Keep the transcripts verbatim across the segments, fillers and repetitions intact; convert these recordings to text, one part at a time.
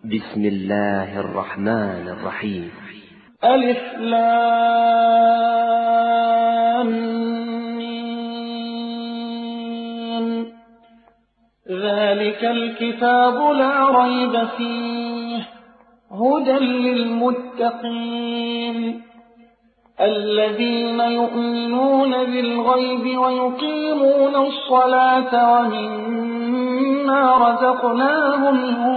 بسم الله الرحمن الرحيم. ألف لام ميم. ذلك الكتاب لا ريب فيه هدى للمتقين الذين يؤمنون بالغيب ويقيمون الصلاة ومما رزقناهم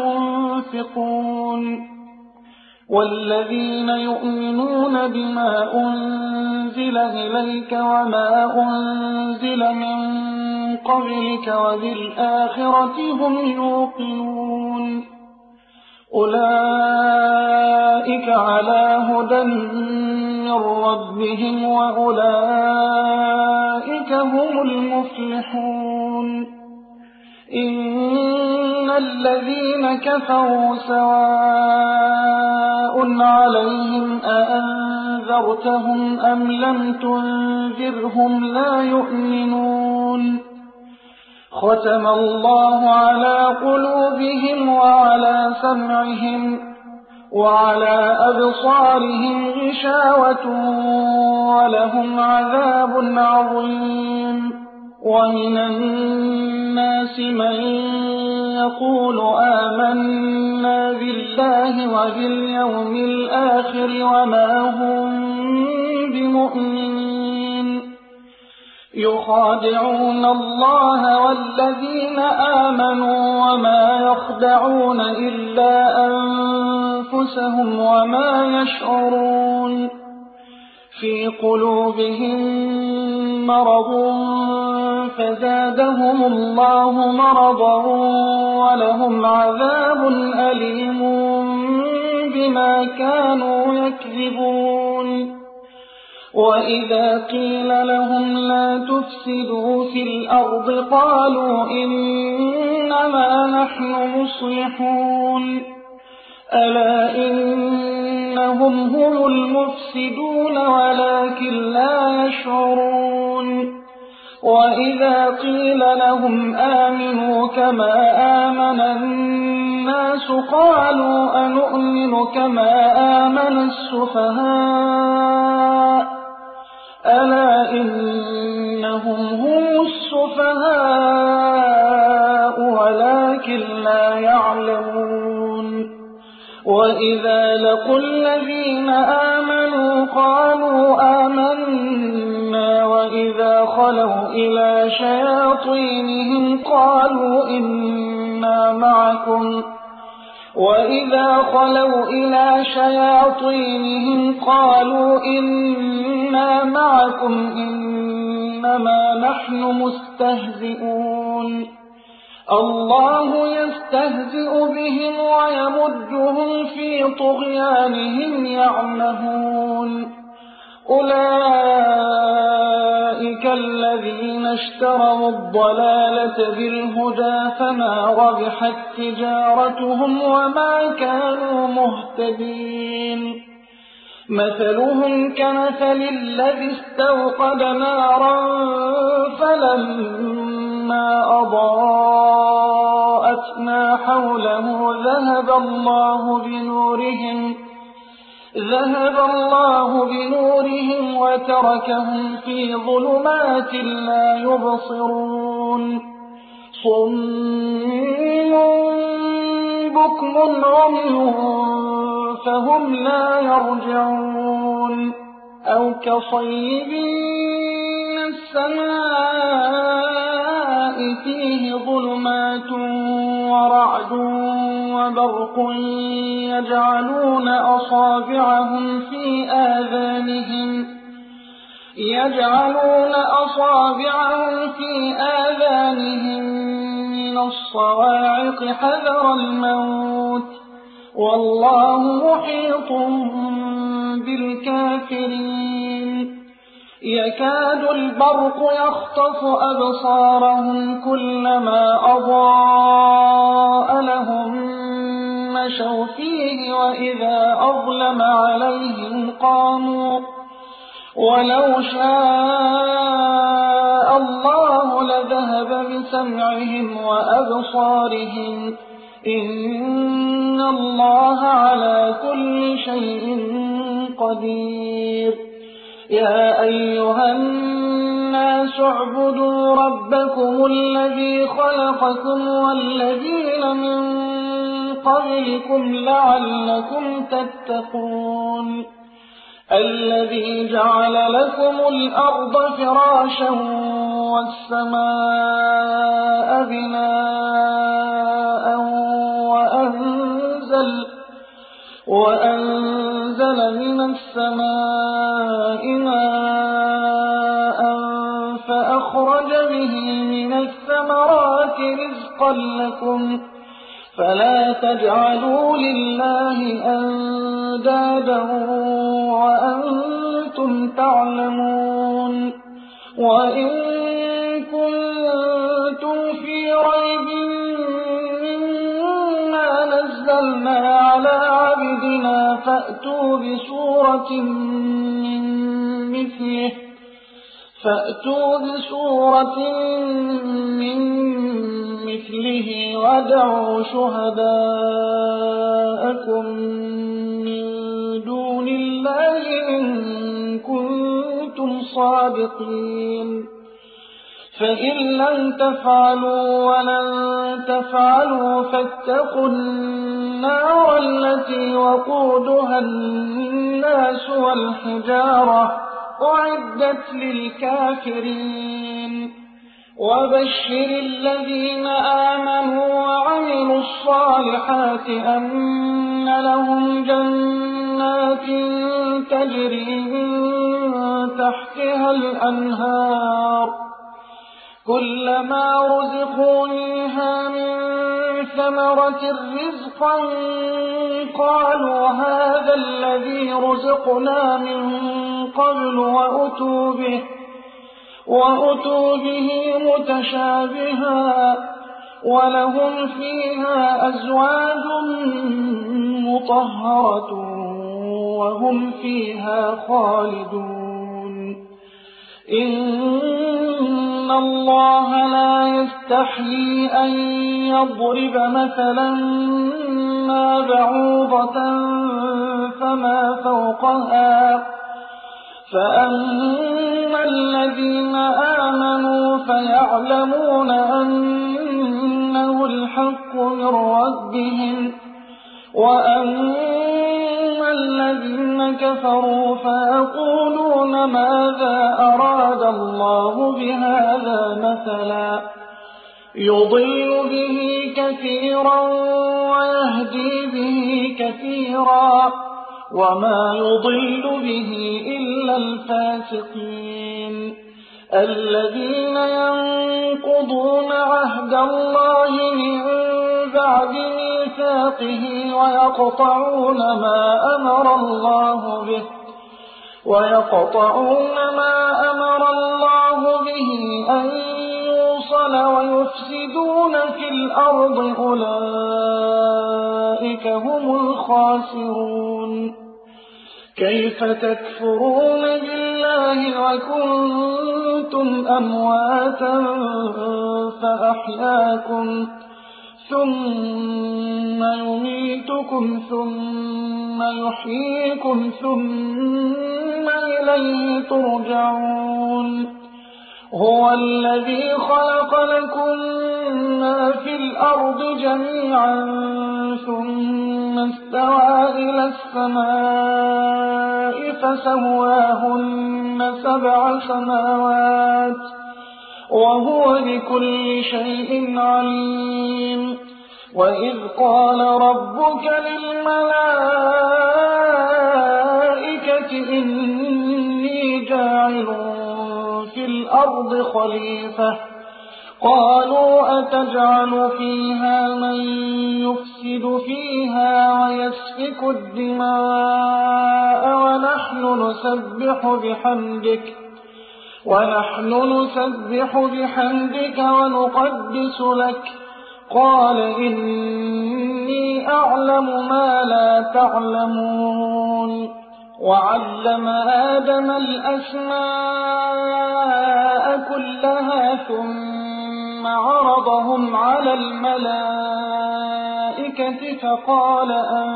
ينفقون والذين يؤمنون بما أنزل إليك وما أنزل من قبلك وبالآخرة هم يوقنون أولئك على هدى من ربهم وأولئك هم المفلحون إن الذين كفروا سواء عليهم أأنذرتهم أم لم تنذرهم لا يؤمنون ختم الله على قلوبهم وعلى سمعهم وعلى أبصارهم غشاوة ولهم عذاب عظيم ومن الناس من يقول آمنا بالله وباليوم الآخر وما هم بمؤمنين يخادعون الله والذين آمنوا وما يخدعون إلا أنفسهم وما يشعرون في قلوبهم مرض فزادهم الله مرضا ولهم عذاب أليم بما كانوا يكذبون وإذا قيل لهم لا تفسدوا في الأرض قالوا إنما نحن مصلحون ألا إنهم هم المفسدون ولكن لا يشعرون وإذا قيل لهم آمنوا كما آمن الناس قالوا أنؤمن كما آمن السفهاء ألا إنهم هم السفهاء ولكن لا يعلمون وإذا لقوا الذين آمنوا قالوا آمنا وإذا خلوا إلى شياطينهم قالوا إنا معكم وإذا خلوا إلى شياطينهم قالوا إنا معكم إنما نحن مستهزئون الله يستهزئ بهم ويمدهم في طغيانهم يعمهون أولئك الذين اشتروا الضلالة بالهدى فما ربحت تجارتهم وما كانوا مهتدين مثلهم كمثل الذي استوقد نارا فلما أضاءت ما حوله ذهب الله بنورهم ذهب الله بنورهم وتركهم في ظلمات لا يبصرون صم بكم عمي فهم لا يرجعون أو كصيب من السماء فيه ظلمات ورعد وبرق يجعلون أصابعهم في آذانهم يجعلون أصابعهم في آذانهم من الصواعق حذر الموت والله محيط بالكافرين يكاد البرق يخطف أبصارهم كلما أضاء لهم مشوا فيه وإذا أظلم عليهم قاموا ولو شاء الله لذهب بسمعهم وأبصارهم إن الله على كل شيء قدير. يا أيها الناس اعبدوا ربكم الذي خلقكم والذين من قبلكم لعلكم تتقون. الذي جعل لكم الأرض فراشا والسماء بناء وأنزل, وأنزل من السماء ماء فأخرج به من الثمرات رزقا لكم فلا تجعلوا لله أندادا وأنتم تعلمون. وإن كنتم في ريب مما نزلنا على عبدنا فأتوا بسورة من مثله فأتوا بسورة من مثله وادعوا شهداءكم من دون الله إن كنتم صادقين. فإن لم تفعلوا ولن تفعلوا فاتقوا النار التي وقودها الناس والحجارة أعدت للكافرين. وبشر الذين آمنوا وعملوا الصالحات أن لهم جنات تجري من تحتها الأنهار كلما رزقوا منها من ثمرة رزقا قالوا هذا الذي رزقنا من قبل وأتوا به وأتوا به متشابها ولهم فيها أزواج مطهرة وهم فيها خالدون. إن الله لا يستحيي أن يضرب مثلا ما بعوضة فما فوقها فأما الذين آمنوا فيعلمون أنه الحق من ربهم وأما الذين كفروا فيقولون ماذا أراد الله بهذا مثلا يضل به كثيرا ويهدي به كثيرا وما يضل به إلا الفاسقين الذين ينقضون عهد الله من بعد ميثاقه ويقطعون ما أمر الله به ويقطعون ما أمر الله به أن يوصل ويفسدون في الأرض أولئك هم الخاسرون. كيف تكفرون بالله وكنتم أمواتا فأحياكم ثم يميتكم ثم يحييكم ثم إليه ترجعون. هو الذي خلق لكم ما في الأرض جميعا ثم استوى إلى السماء فسواهن سبع سماوات وهو بكل شيء عليم. وإذ قال ربك للملائكة إني جاعل في الأرض خليفة قالوا أتجعل فيها من يفسد فيها ويسفك الدماء ونحن نسبح بحمدك ونحن نسبح بحمدك ونقدس لك قال إني أعلم ما لا تعلمون. وعلم آدم الأسماء كلها ثم ثم عرضهم على الملائكة فقال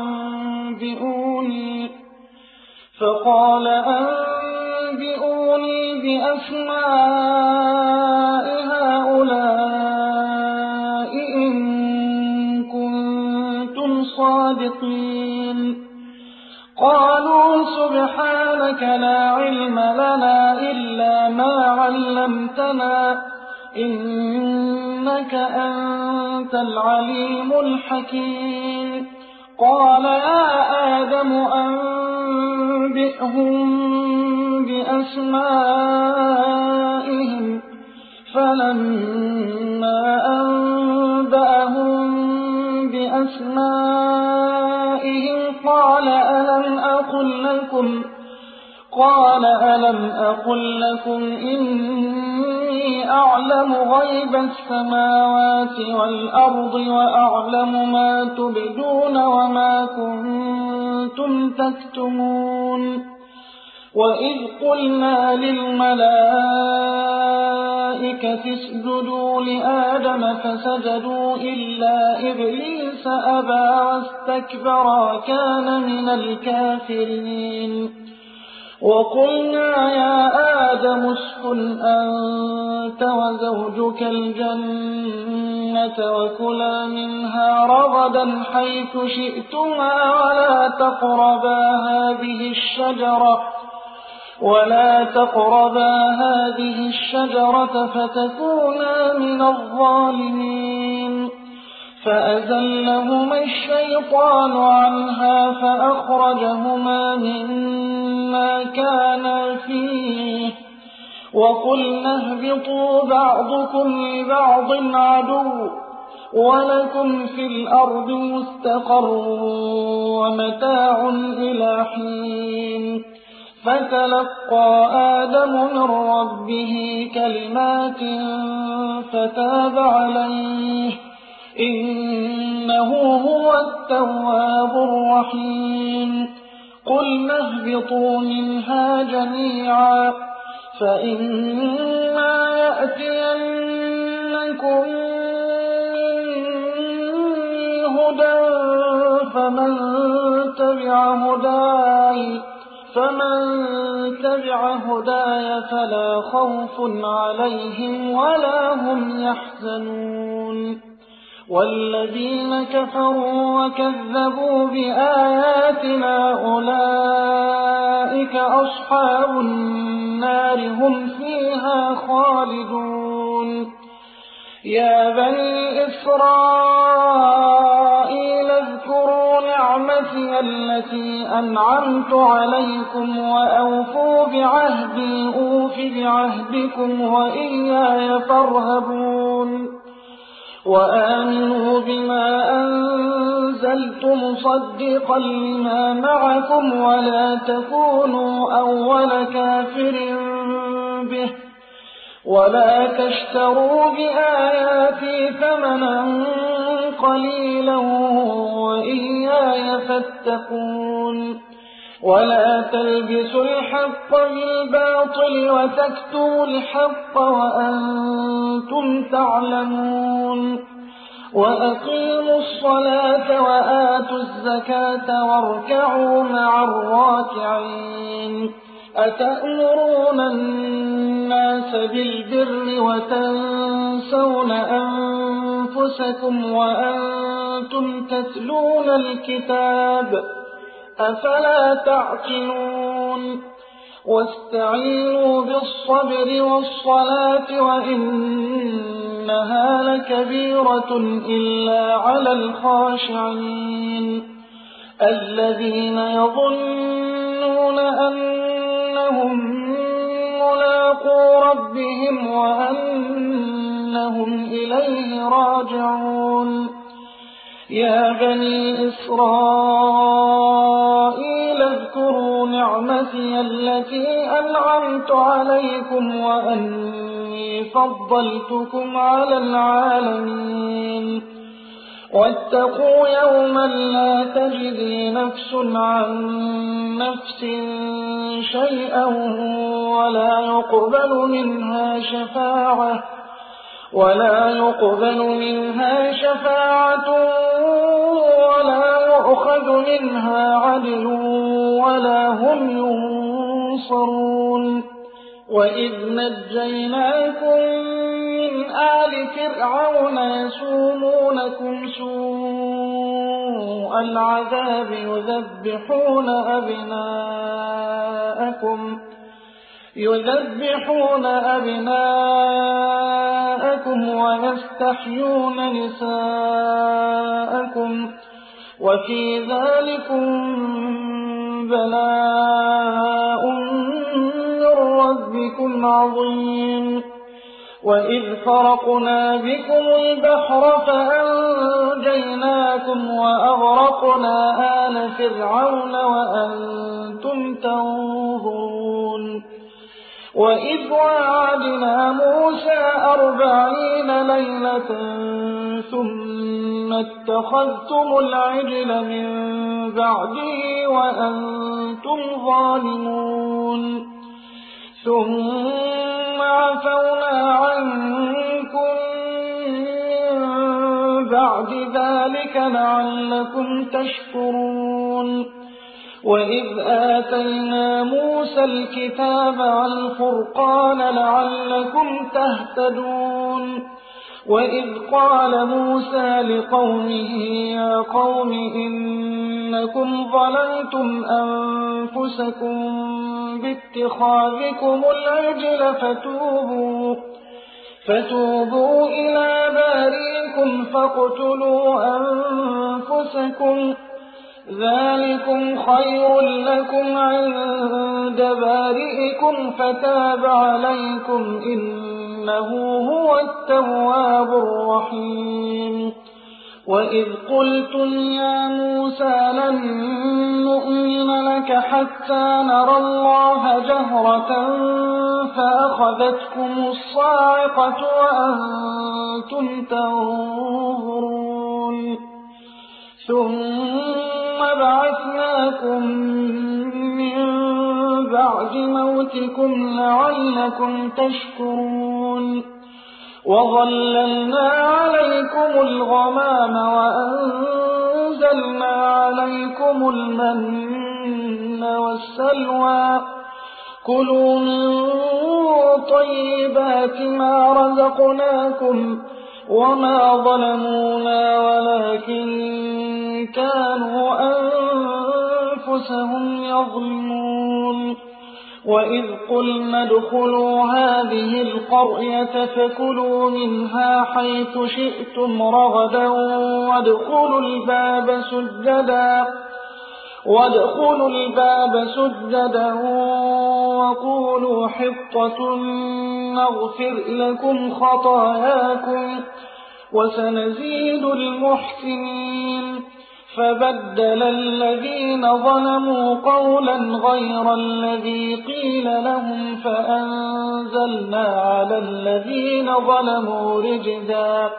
أنبئوني فقال أنبئوني بأسماء هؤلاء إن كنتم صادقين. قالوا سبحانك لا علم لنا إلا ما علمتنا إنك أنت العليم الحكيم. قال يا آدم أنبئهم بأسمائهم فلما أنبأهم بأسمائهم قال ألم أقل لكم قال ألم أقل لكم إني أعلم غيب السماوات والأرض وأعلم ما تبدون وما كنتم تكتمون. وإذ قلنا للملائكة اسجدوا لآدم فسجدوا إلا إبليس أبى واستكبر وكان من الكافرين. وقلنا يا آدم اسكن أنت وزوجك الجنة وكلا منها رغدا حيث شئتما ولا تقربا هذه الشجرة ولا تقربا هذه الشجرة فتكونا من الظالمين. فأزلهما الشيطان عنها فأخرجهما مما كانا فيه وقلنا اهبطوا بعضكم لبعض عدو ولكم في الأرض مستقر ومتاع إلى حين. فتلقى آدم من ربه كلمات فتاب عليه إنه هو التواب الرحيم. قلنا اهبطوا منها جميعا فإما يأتينكم مني هدى فمن تبع هداي فمن تبع هداي فلا خوف عليهم ولا هم يحزنون. والذين كفروا وكذبوا بآياتنا أولئك أصحاب النار هم فيها خالدون. يا بني إسرائيل اذكروا نعمتي التي أنعمت عليكم وأوفوا بعهدي أوف بعهدكم وإياي فارهبون. وآمنوا بما أنزلت مصدقا لما معكم ولا تكونوا أول كافر به ولا تشتروا بآياتي ثمنا قليلا وإياي فاتقون. ولا تلبسوا الحق بالباطل وتكتموا الحق وأنتم تعلمون. وأقيموا الصلاة وآتوا الزكاة واركعوا مع الراكعين. أتأمرون الناس بالبر وتنسون أنفسكم وأنتم تتلون الكتاب أفلا تعقلون. واستعينوا بالصبر والصلاة وإنها لكبيرة إلا على الخاشعين الذين يظنون أنهم ملاقو ربهم وأنهم إليه راجعون. يا بني إسرائيل اذكروا نعمتي التي أنعمت عليكم وأني فضلتكم على العالمين. واتقوا يوما لا تجزي نفس عن نفس شيئا ولا يقبل منها شفاعة ولا يقبل منها شفاعة ولا يؤخذ منها عدل ولا هم ينصرون وإذ نجيناكم من آل فرعون يسومونكم سوء العذاب يذبحون أبناءكم يذبحون أبناءكم ويستحيون نساءكم وفي ذلكم بلاء من ربكم عظيم وإذ فرقنا بكم البحر فأنجيناكم وأغرقنا آل فرعون وأنتم تنظرون وإذ وعدنا موسى أربعين ليلة ثم اتخذتم العجل من بعده وأنتم ظالمون ثم عفونا عنكم من بعد ذلك لعلكم تشكرون وإذ آتينا موسى الكتاب والفرقان لعلكم تهتدون وإذ قال موسى لقومه يا قوم إنكم ظلمتم أنفسكم باتخاذكم العجل فتوبوا فتوبوا إلى بارئكم فاقتلوا أنفسكم ذلكم خير لكم عند بارئكم فتاب عليكم إنه هو التواب الرحيم وإذ قلتم يا موسى لن نؤمن لك حتى نرى الله جهرة فأخذتكم الصاعقة وأنتم تنظرون ثم بعثناكم من بعد موتكم لعلكم تشكرون وظللنا عليكم الغمام وأنزلنا عليكم المن والسلوى كلوا من طيبات ما رزقناكم وما ظلمونا ولكن كانوا أنفسهم يظلمون وإذ قلنا ادخلوا هذه القرية فكلوا منها حيث شئتم رغدا وادخلوا الباب سجدا وادخلوا الباب سجدا وقولوا حطة نغفر لكم خطاياكم وسنزيد المحسنين فبدل الذين ظلموا قولا غير الذي قيل لهم فأنزلنا على الذين ظلموا رجزا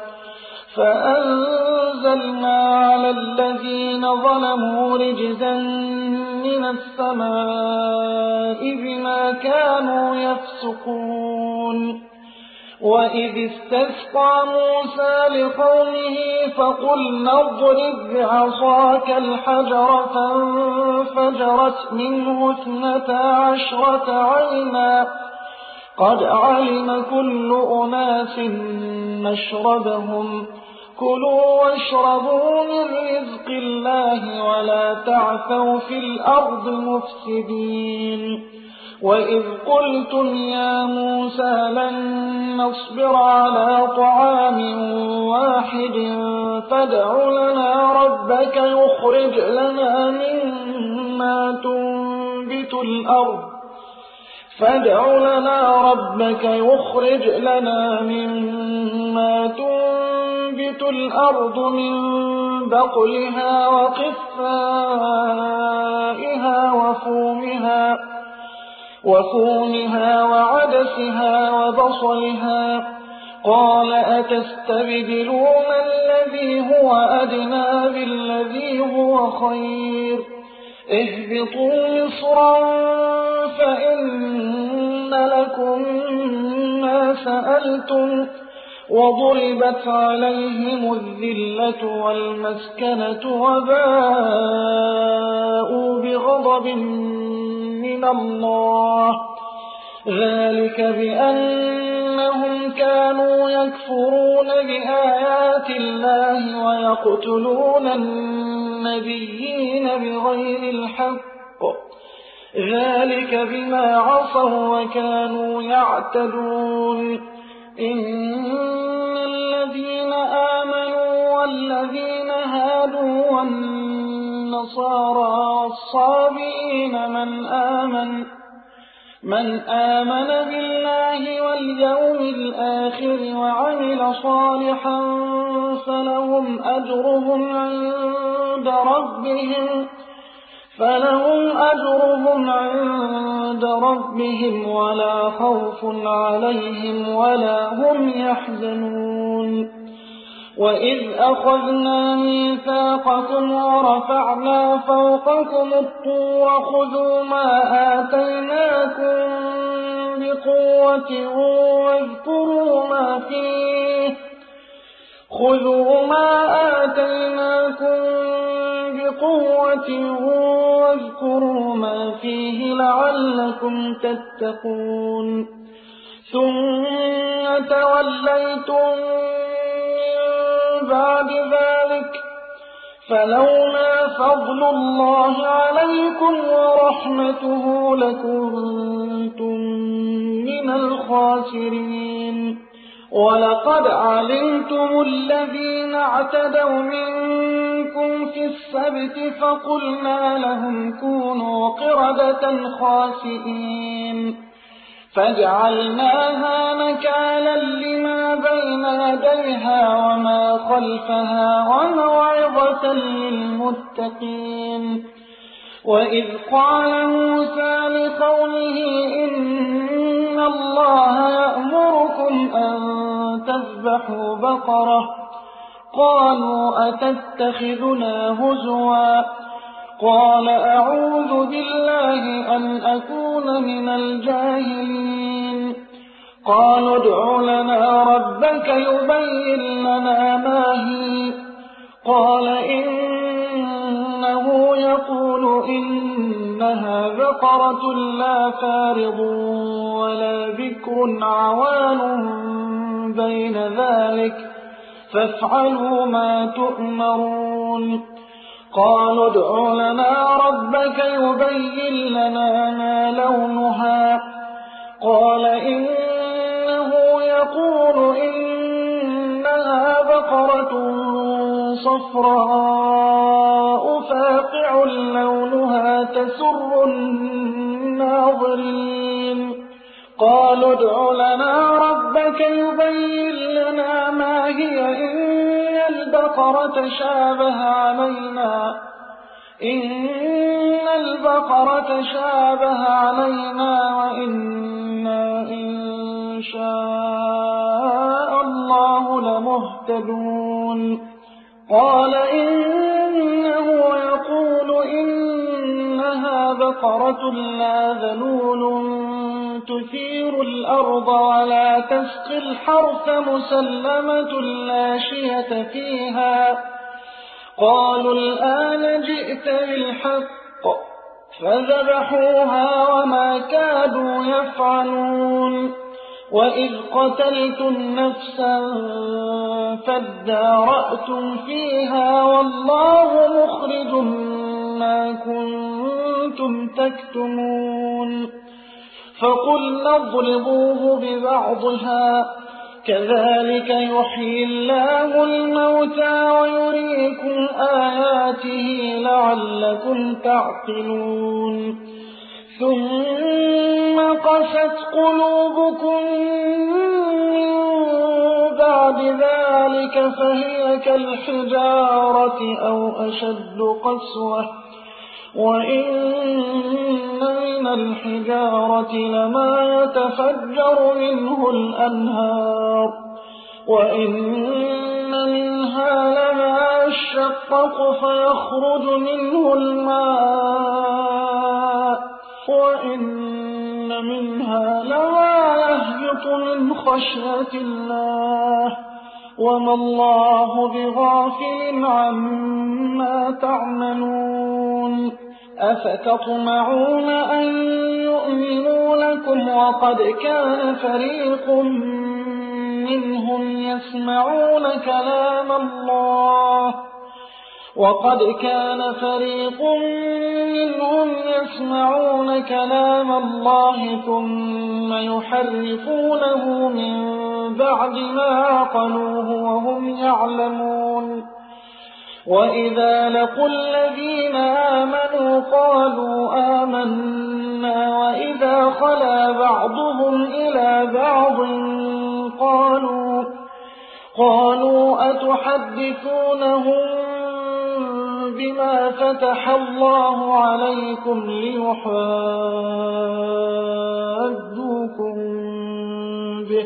فأنزلنا على الذين ظلموا رجزا من السماء بما كانوا يفسقون وإذ استسقى موسى لقومه فقلنا اضرب بعصاك الحجر فانفجرت منه اثنتا عشرة عينا قد علم كل أناس مشربهم كلوا واشربوا من رزق الله ولا تعثوا في الأرض مفسدين وإذ قلتم يا موسى لن نصبر على طعام واحد فادع لنا ربك يخرج لنا مما تنبت الأرض فادع لنا ربك يخرج لنا مما تنبت الأرض من بقلها وقثائها وفومها وفومها وعدسها وبصلها قال أتستبدلون الذي هو أدنى بالذي هو خير اهبطوا مصرا فإن لكم ما سألتم وضربت عليهم الذلة والمسكنة وباءوا بغضب من الله ذلك بأنهم كانوا يكفرون بآيات الله ويقتلون النبيين بغير الحق ذلك بما عصوا وكانوا يعتدون إن الذين آمنوا والذين هادوا والنصارى والصابئين من آمن من آمن بالله واليوم الآخر وعمل صالحا فلهم أجرهم عند ربهم فلهم أجرهم عند ربهم ولا خوف عليهم ولا هم يحزنون وإذ أخذنا ميثاقكم ورفعنا فوقكم الطور خذوا ما آتيناكم بقوة واذكروا ما فيه خذوا ما آتيناكم بقوة واذكروا ما فيه لعلكم تتقون ثم توليتم بعد ذلك فلولا فضل الله عليكم ورحمته لكنتم من الخاسرين ولقد علمتم الذين اعتدوا منكم في السبت فقلنا لهم كونوا قردة خاسئين فجعلناها نكالا لما بين يديها وما خلفها وموعظة للمتقين وإذ قال موسى لقومه إن الله يأمركم أن تذبحوا بقرة قالوا أتتخذنا هزوا قال أعوذ بالله أن أكون من الجاهلين قالوا ادع لنا ربك يبين لنا ما هي قال إنه يقول إنها بقرة لا فارض ولا بكر عوان بين ذلك فافعلوا ما تؤمرون قالوا ادع لنا ربك يبين لنا ما لونها قال إنه يقول إنها بقرة صفراء فاقع لونها تسر الناظرين قالوا ادع لنا ربك يبين لنا ما هي إن البقرة شابه علينا إن البقرة شابه علينا وإنا إن شاء الله لمهتدون قال إنه يقول إنها بقرة لا ذلول تثير الأرض ولا تسقي الحرث مسلمة لا شية فيها قالوا الآن جئت بالحق فذبحوها وما كادوا يفعلون وإذ قتلتم نفسا فادارأتم فيها والله مخرج ما كنتم تكتمون فقلنا اضربوه ببعضها كذلك يحيي الله الموتى ويريكم آياته لعلكم تعقلون ثم قست قلوبكم من بعد ذلك فهي كالحجارة أو أشد قسوة وإن من الحجارة لما يتفجر منه الأنهار وإن منها لما يشقق فيخرج منه الماء وإن منها لما يهبط تقنط من خشية الله وما الله بغافل عما تعملون أفتطمعون أن يؤمنوا لكم وقد كان فريق منهم يسمعون كلام الله وقد كان فريق منهم يسمعون كلام الله ثم يحرفونه من بعد ما عقلوه وهم يعلمون وإذا لقوا الذين آمنوا قالوا آمنا وإذا خلا بعضهم إلى بعض قالوا قالوا أتحدثونهم بما فتح الله عليكم ليحاجوكم به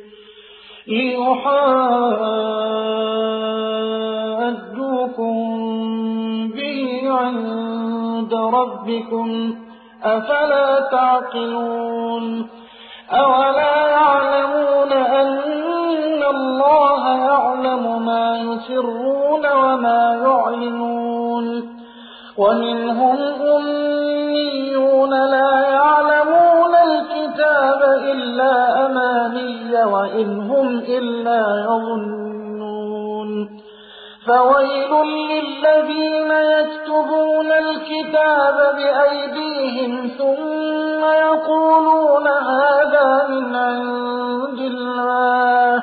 ليحاجوكم به عند ربكم أفلا تعقلون أولا يعلمون أن الله يعلم ما يسرون وما يعلنون ومنهم أميون لا يعلمون الكتاب إلا أماني وإن هم إلا يظنون فويل للذين يكتبون الكتاب بأيديهم ثم يقولون هذا من عند الله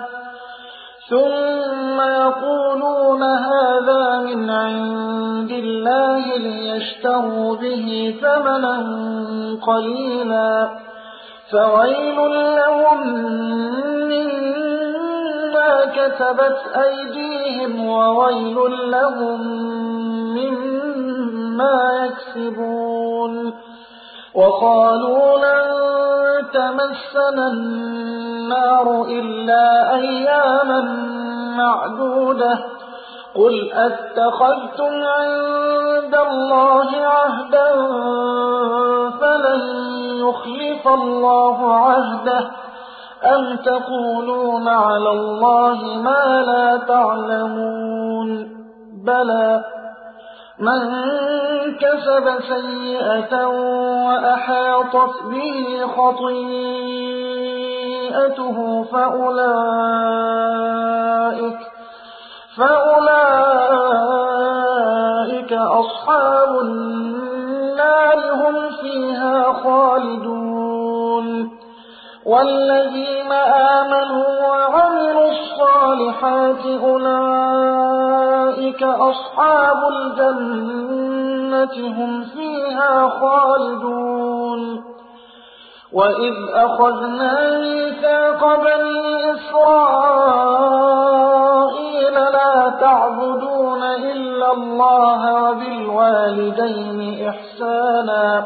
ثم يقولون هذا من عند الله ليشتروا به ثمنا قليلا فويل لهم مما كتبت أيديهم وويل لهم مما يكسبون وقالوا لن تمسنا النار إلا أياما معدودة قل أتخذتم عند الله عهدا فلن يخلف الله عهده أم تقولون على الله ما لا تعلمون بلى من كسب سيئة وأحاطت به خطيئته فأولئك فأولئك أصحاب النار هم فيها خالدون والذين آمنوا وعملوا الصالحات أولئك أصحاب الجنة هم فيها خالدون وإذ أخذنا ميثاق بني إسرائيل لا تعبدون إلا الله وبالوالدين إحسانا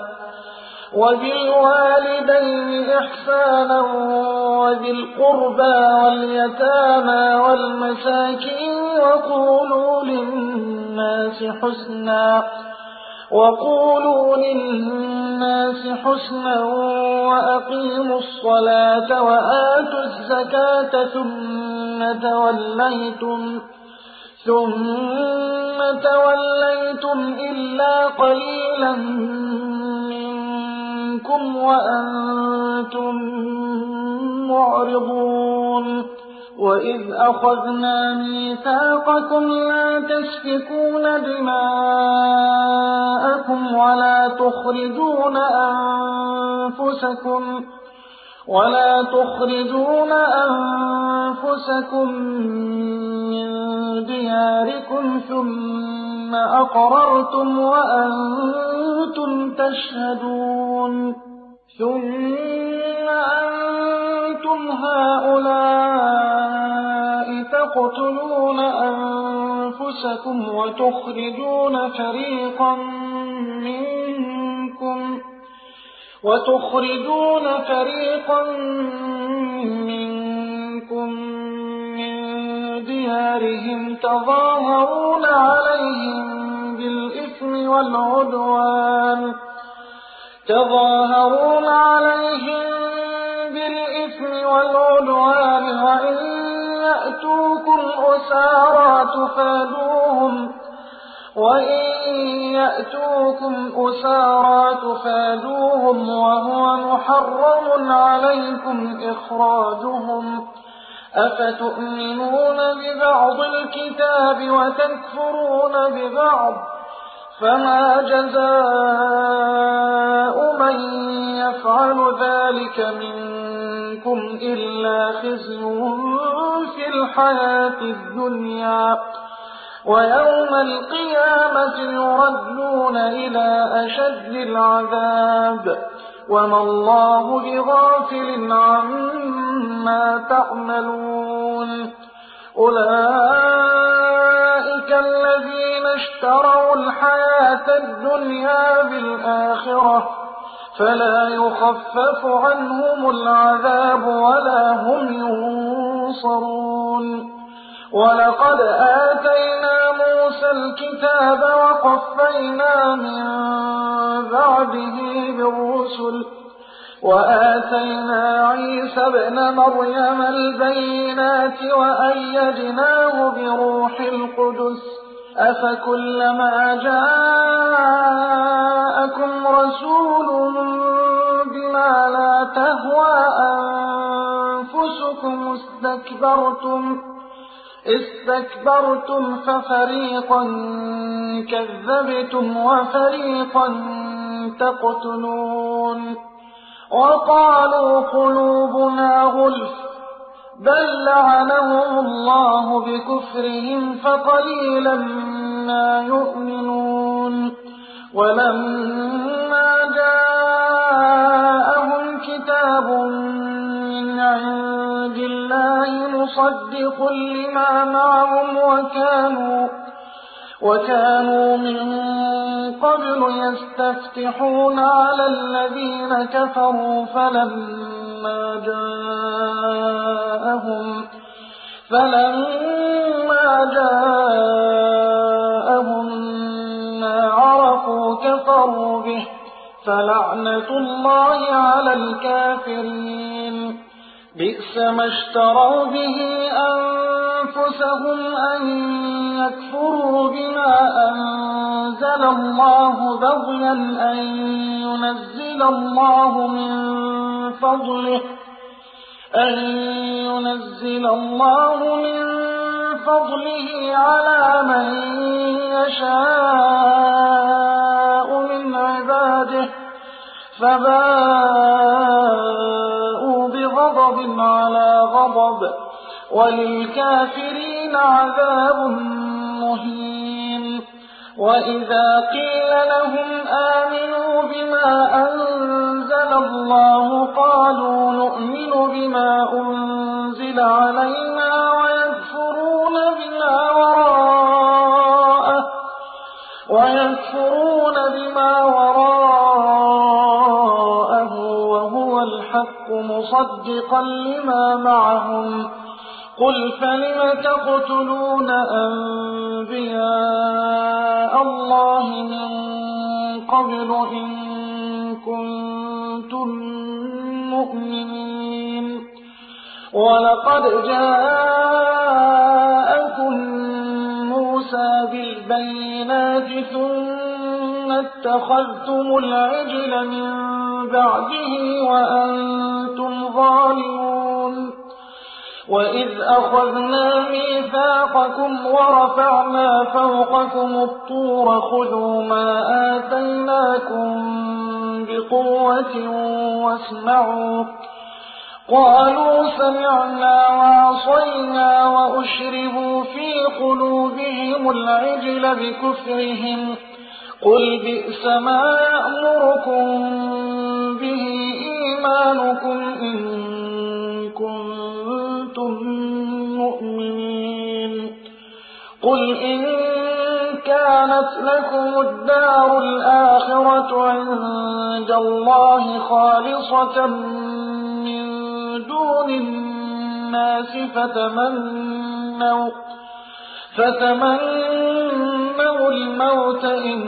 وبالوالدين إحسانا وذي القربى واليتامى والمساكين وقولوا للناس حسنا وقولوا للناس حسنا وأقيموا الصلاة وآتوا الزكاة ثم توليتم ثم توليتم إلا قليلا منكم وأنتم معرضون وإذ أخذنا ميثاقكم لا تسفكون دماءكم ولا تخرجون أنفسكم ولا تخرجون أنفسكم من دياركم ثم أقررتم وأنتم تشهدون ثم أنتم هؤلاء تقتلون أنفسكم وتخرجون فريقا منكم وتخرجون فريقا منكم من ديارهم تظاهرون عليهم بالإثم والعدوان تظاهرون عليهم بالإثم والعدوان وإن يأتوكم أسارى تفادوهم وإن يأتوكم أسارى تفادوهم وهو محرم عليكم إخراجهم أفتؤمنون ببعض الكتاب وتكفرون ببعض فما جزاء من يفعل ذلك منكم إلا خزي في الحياة الدنيا ويوم القيامة يردون إلى أشد العذاب وما الله بغافل عما تعملون أولئك الذين اشتروا الحياة الدنيا بالآخرة فلا يخفف عنهم العذاب ولا هم ينصرون ولقد آتينا موسى الكتاب وقفينا من بعده بالرسل وآتينا عيسى ابن مريم البينات وأيدناه بروح القدس أفكلما جاءكم رسول بما لا تهوى أنفسكم استكبرتم استكبرتم ففريقا كذبتم وفريقا تقتلون وقالوا قلوبنا غلف بل لعنهم الله بكفرهم فقليلا ما يؤمنون ولما جاءهم كتاب من عند الله مصدق لما معهم وكانوا وكانوا من قبل يستفتحون على الذين كفروا فلما جاءهم فلما جاءهم ما عرفوا كفروا به فلعنة الله على الكافرين بئس ما اشتروا به أنفسهم أن يكفروا بما أنزل الله بغيا أن ينزل الله من فضله أن ينزل الله من فضله على من يشاء من عباده فباءوا بغضب على غضب وللكافرين عذاب مهين وإذا قيل لهم آمنوا بما أنزل الله قالوا نؤمن بما أنزل علينا ويكفرون بما وراءه ويكفرون بما وراءه وهو الحق مصدقا لما معهم قل فلم تقتلون أنبياء الله من قبل إن كنتم مؤمنين ولقد جاءكم موسى بالبينات ثم اتخذتم العجل من بعده وأنتم ظالمون وإذ أخذنا ميثاقكم ورفعنا فوقكم الطور خذوا ما آتيناكم بقوة واسمعوا قالوا سمعنا وعصينا وأشربوا في قلوبهم العجل بكفرهم قل بئس ما يأمركم به إيمانكم إن كنتم مؤمنين قل إن كانت لكم الدار الآخرة عند الله خالصة من دون الناس فتمنوا فتمنوا الموت إن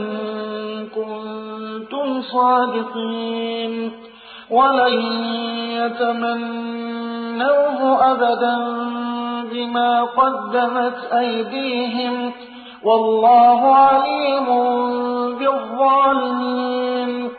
كنتم صادقين ولن يتمنوا يتمنوه أبدا بما قدمت أيديهم والله عليم بالظالمين.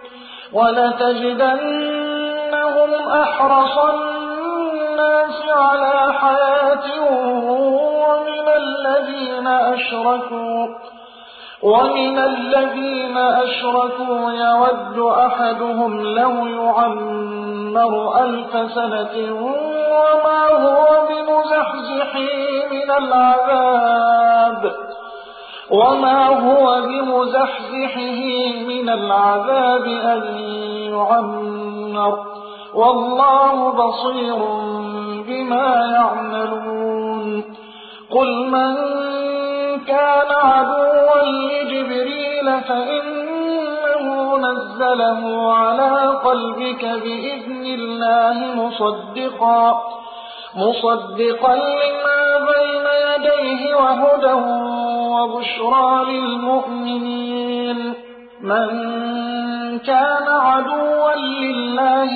ولتجدنهم أحرص الناس على حياة ومن الذين أشركوا ومن الذين أشركوا يود أحدهم لو يعمر ألف سنة وما هو بمزحزحه من العذاب وما هو بمزحزحه من العذاب أن يعمر والله بصير بما يعملون. قل من كان عدوا لجبريل فإنه نزله على قلبك بإذن الله مصدقا مصدقا لما بين يديه وهدى وبشرى للمؤمنين. من كان عدوا لله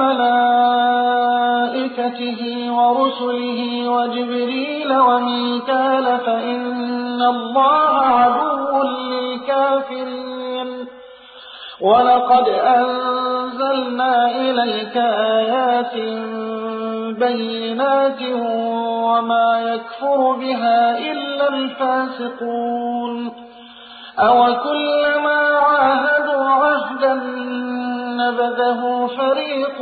وملائكته ورسله وجبريل وميكال فإن الله عدو للكافرين. ولقد أنزلنا إليك آيات بينات وما يكفر بها إلا الفاسقون. أوكلما عاهدوا عهدا نبذه فريق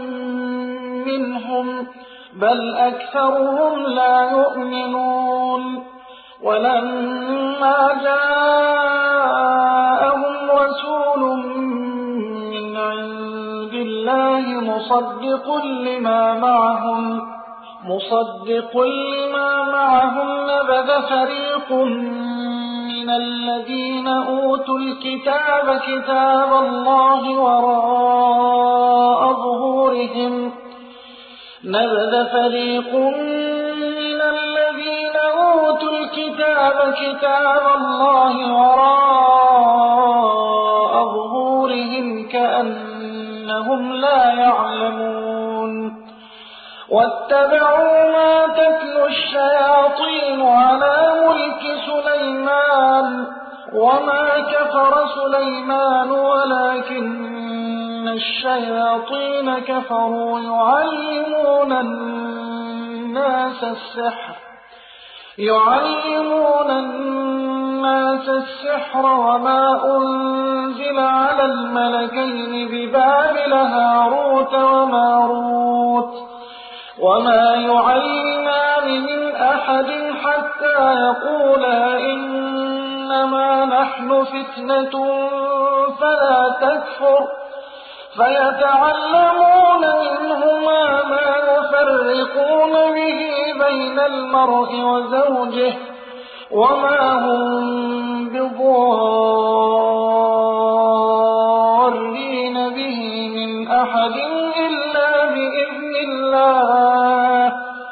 منهم بل أكثرهم لا يؤمنون. ولما جاءهم رسول من عند الله مصدق لما معهم مصدق لما معهم نبذ فريق من الذين أوتوا الكتاب كتاب الله وراء ظهورهم نبذ فريق من الذين أوتوا الكتاب كتاب الله وراء ظهورهم كأنهم لا يعلمون. واتبعوا ما تتلو الشياطين على ملك سليمان وما كفر سليمان ولكن الشياطين كفروا يعلمون الناس السحر يعلمون الناس السحر وما أنزل على الملكين ببابل هاروت وماروت وما يعلمان من أحد حتى يقولا إنما نحن فتنة فلا تكفر فيتعلمون منهما ما يفرقون به بين المرء وزوجه وما هم بضارين به من أحد إلا بإذن الله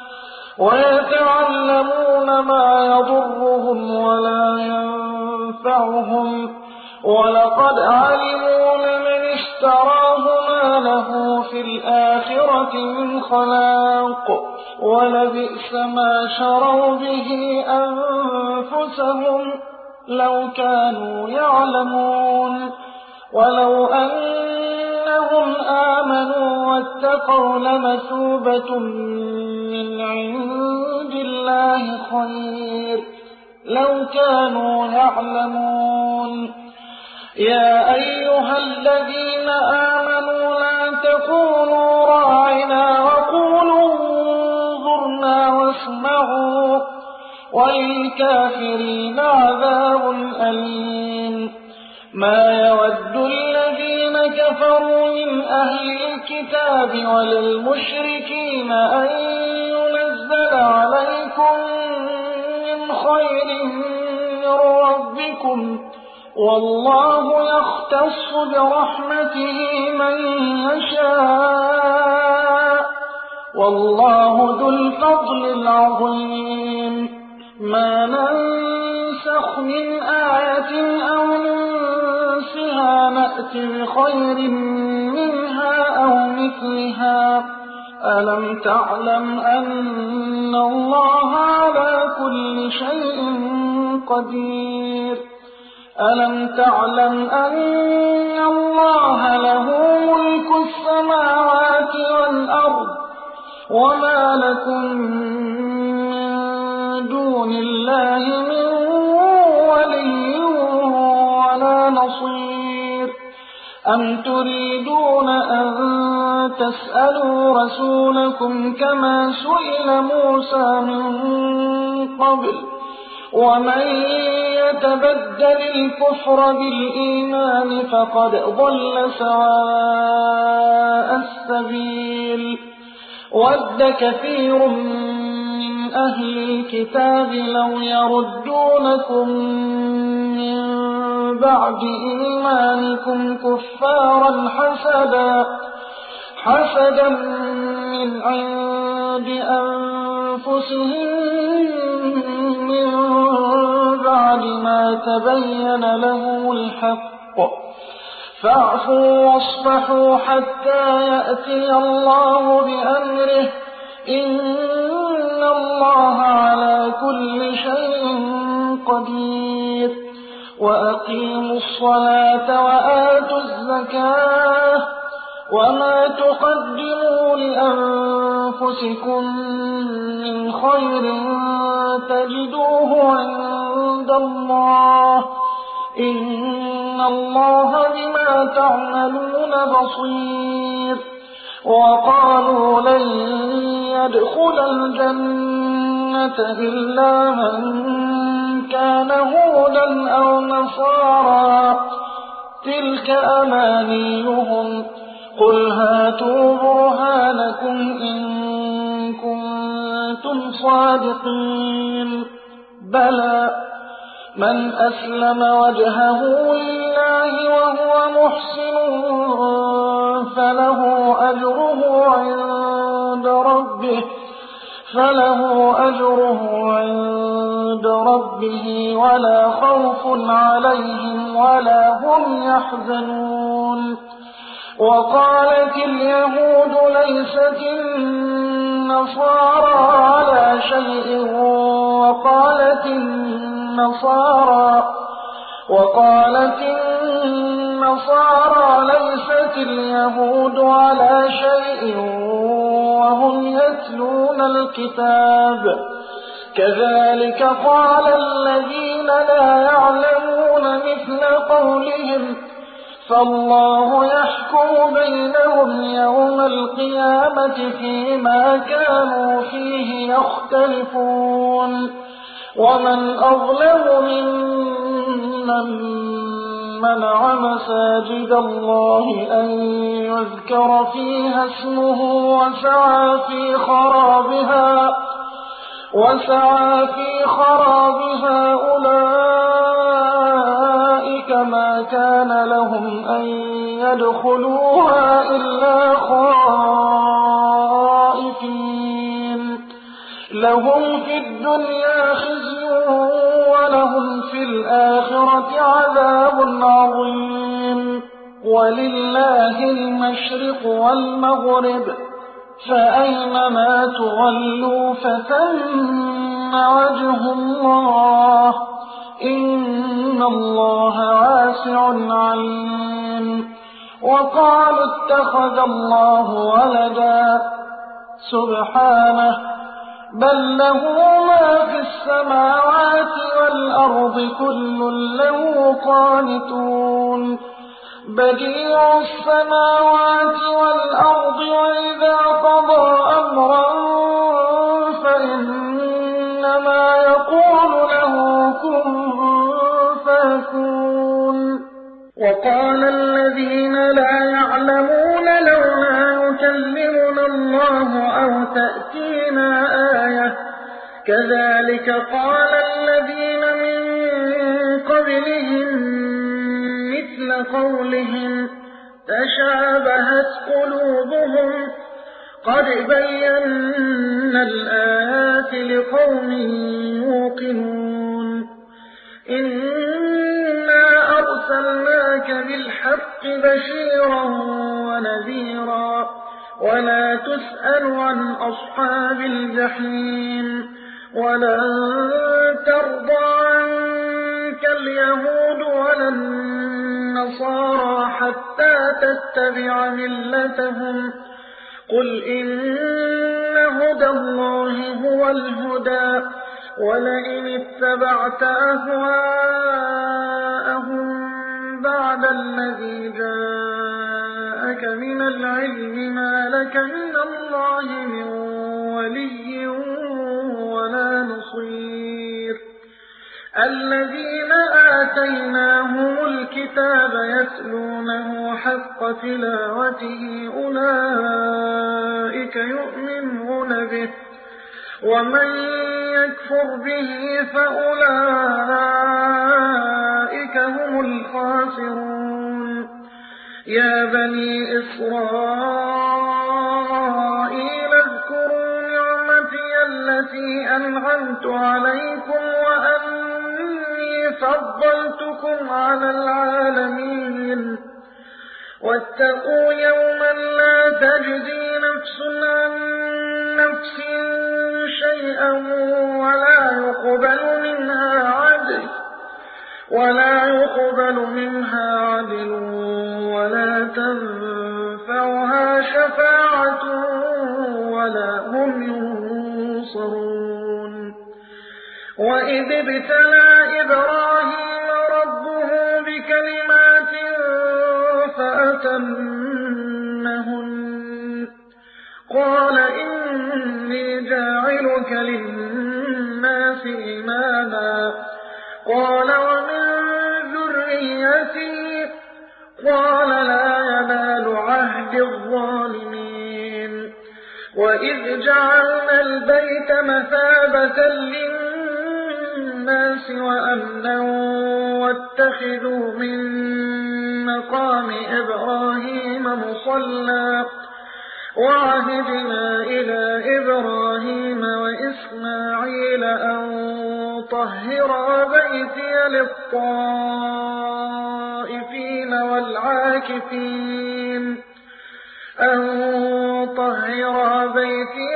ويتعلمون ما يضرهم ولا ينفعهم ولقد علموا لمن اشتراه ما له في الآخرة من خلاق ولبئس ما شروا به أنفسهم لو كانوا يعلمون. ولو أنهم آمنوا واتقوا لمثوبة من عند الله خير لو كانوا يعلمون. يا أيها الذين آمنوا لا تقولوا راعنا وقولوا انظرنا واسمعوا وللكافرين عذاب أليم. ما يود الذين كفروا من أهل الكتاب وللمشركين أن ينزل عليكم من خير من ربكم والله يختص برحمته من يشاء والله ذو الفضل العظيم. ما ننسخ من آية أو ننسها نأت بخير منها أو مثلها ألم تعلم أن الله على كل شيء قدير ألم تعلم أن الله له ملك السماوات والأرض وما لكم من دون الله من ولي ولا نصير أم تريدون أن تسألوا رسولكم كما سئل موسى من قبل ومن يتبدل الكفر بالإيمان فقد ضل سواء السبيل ود كثير من أهل الكتاب لو يردونكم من بعد إيمانكم كفارا حسدا حسدا من عند أنفسهم من بعد ما تبين لهم الحق فاعفوا واصفحوا حتى يأتي الله بأمره إن الله على كل شيء قدير وأقيموا الصلاة وآتوا الزكاة وما تقدموا لأنفسكم من خير تجدوه عند الله إن الله بما تعملون بصير وقالوا لن يدخل الجنة إلا من كان هودا أو نصارى تلك أمانيهم قل هاتوا برهانكم إن كنتم صادقين بلى من أسلم وجهه لله وهو محسن فله أجره عند ربه فله أجره عند ربه ولا خوف عليهم ولا هم يحزنون وقالت اليهود ليست النصارى على شيء وقالت النصارى وقالت النصارى ليست اليهود على شيء وهم يتلون الكتاب كذلك قال الذين لا يعلمون مثل قولهم فالله يحكم بينهم يوم القيامة فيما كانوا فيه يختلفون ومن أظلم ممن منع مساجد الله أن يذكر فيها اسمه وسعى في خرابها وسعى في خرابها أولئك ما كان لهم أن يدخلوها إلا خائفين لهم في الدنيا خزي ولهم في الآخرة عذاب عظيم ولله المشرق والمغرب فأينما تولوا فثم وجه الله إن الله واسع عليم وقالوا اتخذ الله ولدا سبحانه بل له ما في السماوات والأرض كل له قانتون بديع السماوات والأرض وإذا قضى أمرا فإنما يقول له كن فيكون وقال الذين لا يعلمون لولا يكلمنا الله أو تأتينا آية كذلك قال الذين من قبلهم مثل قولهم تشابهت قلوبهم قد بينا الآيات لقوم يوقنون إنا أرسلناك بالحق بشيرا ونذيرا ولا تسأل عن أصحاب الجحيم ولن ترضى عنك اليهود ولا النصارى حتى تتبع ملتهم قل إن هدى الله هو الهدى ولئن اتبعت أهواءهم بعد الذي جاءك من العلم ما لك من الله من ولي ولا نصير الذين آتيناهم الكتاب يتلونه حق تلاوته أولئك يؤمنون به ومن يكفر به فأولئك هم الخاسرون يا بني إسرائيل اذكروا نعمتي التي أنعمت عليكم وأني فضلتكم على العالمين واتقوا يوما لا تجزي نفس عن نفس شيئا ولا يقبل منها عدل ولا يقبل منها عدل ولا تنفعها شفاعة ولا هم ينصرون وإذ ابتلى إبراهيم ربه بكلمات فأتمهن قال إني جاعلك للناس إماما قال ومن ذريتي قال لا ينال عهد الظالمين وإذ جعلنا البيت مثابة للناس وأمنا واتخذوا من مقام إبراهيم مصلى وعهدنا إلى إبراهيم وإسماعيل أن طهر بيتي للطائفين والعاكفين أن طهر بيتي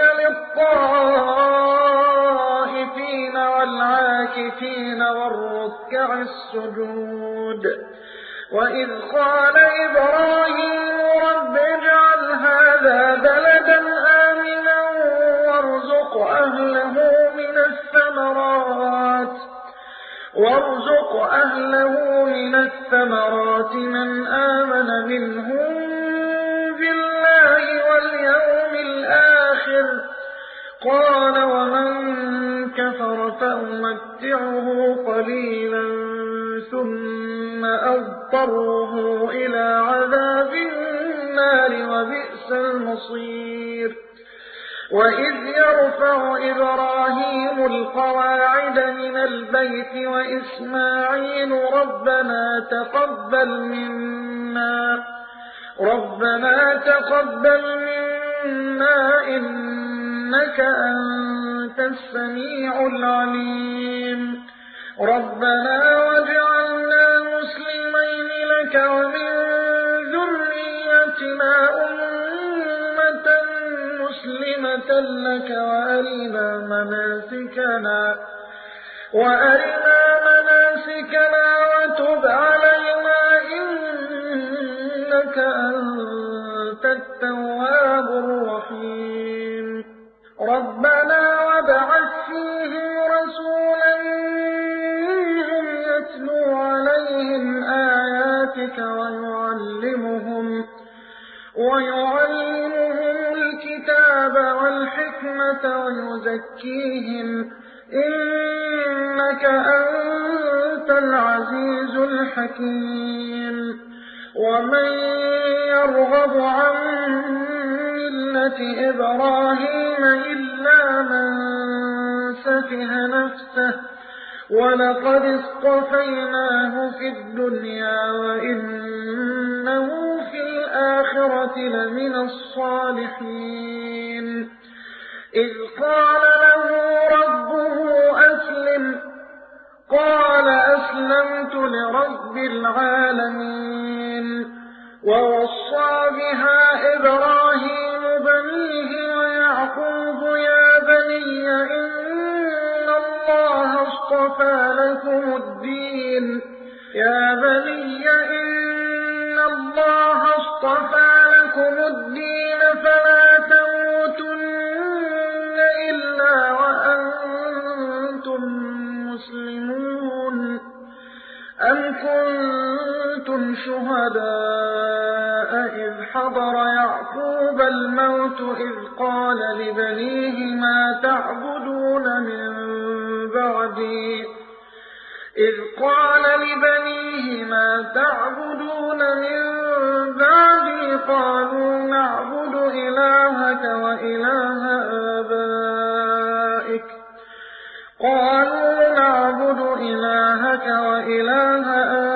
للطائفين والعاكفين والركع السجود وإذ قال إبراهيم رب اجعل هذا بلدا آمنا وارزق أهله من الثمرات وارزق أهله من الثمرات من آمن منهم بالله واليوم الآخر قال ومن كفر فأمتعه قليلا ثم أضطره إلى عذاب النار وبئس المصير وإذ يرفع إبراهيم القواعد من البيت وإسماعيل ربنا تقبل منا ربنا تقبل منا إنك أنت السميع العليم ربنا واجعلنا مسلمين لك ومن ذريتنا أمة مسلمة لك وأرنا مناسكنا وأرنا مناسكنا وتب علينا إنك أنت التواب الرحيم ربنا وابعث فيهم رسولا منهم يتلو عليهم آياتك ويعلمهم ويعلمهم الكتاب والحكمة ويزكيهم إنك أنت العزيز الحكيم ومن يرغب عن ملة إبراهيم إلا من سفه نفسه ولقد اصطفيناه في الدنيا وإنه في الآخرة لمن الصالحين إذ قال له ربه أسلم قال أسلمت لرب العالمين ووصى بها إبراهيم اصطفى لكم الدين يا بني إن الله اصطفى لكم الدين فلا تموتن إلا وأنتم مسلمون أم كنتم شهداء إذ حضر يعقوب الموت إذ قال لبنيه ما تعبدون من بعدي إذ قال لبنيه ما تعبدون من بعدي قالوا نعبد إلهك وإله آبائك قالوا نعبد إلهك وإله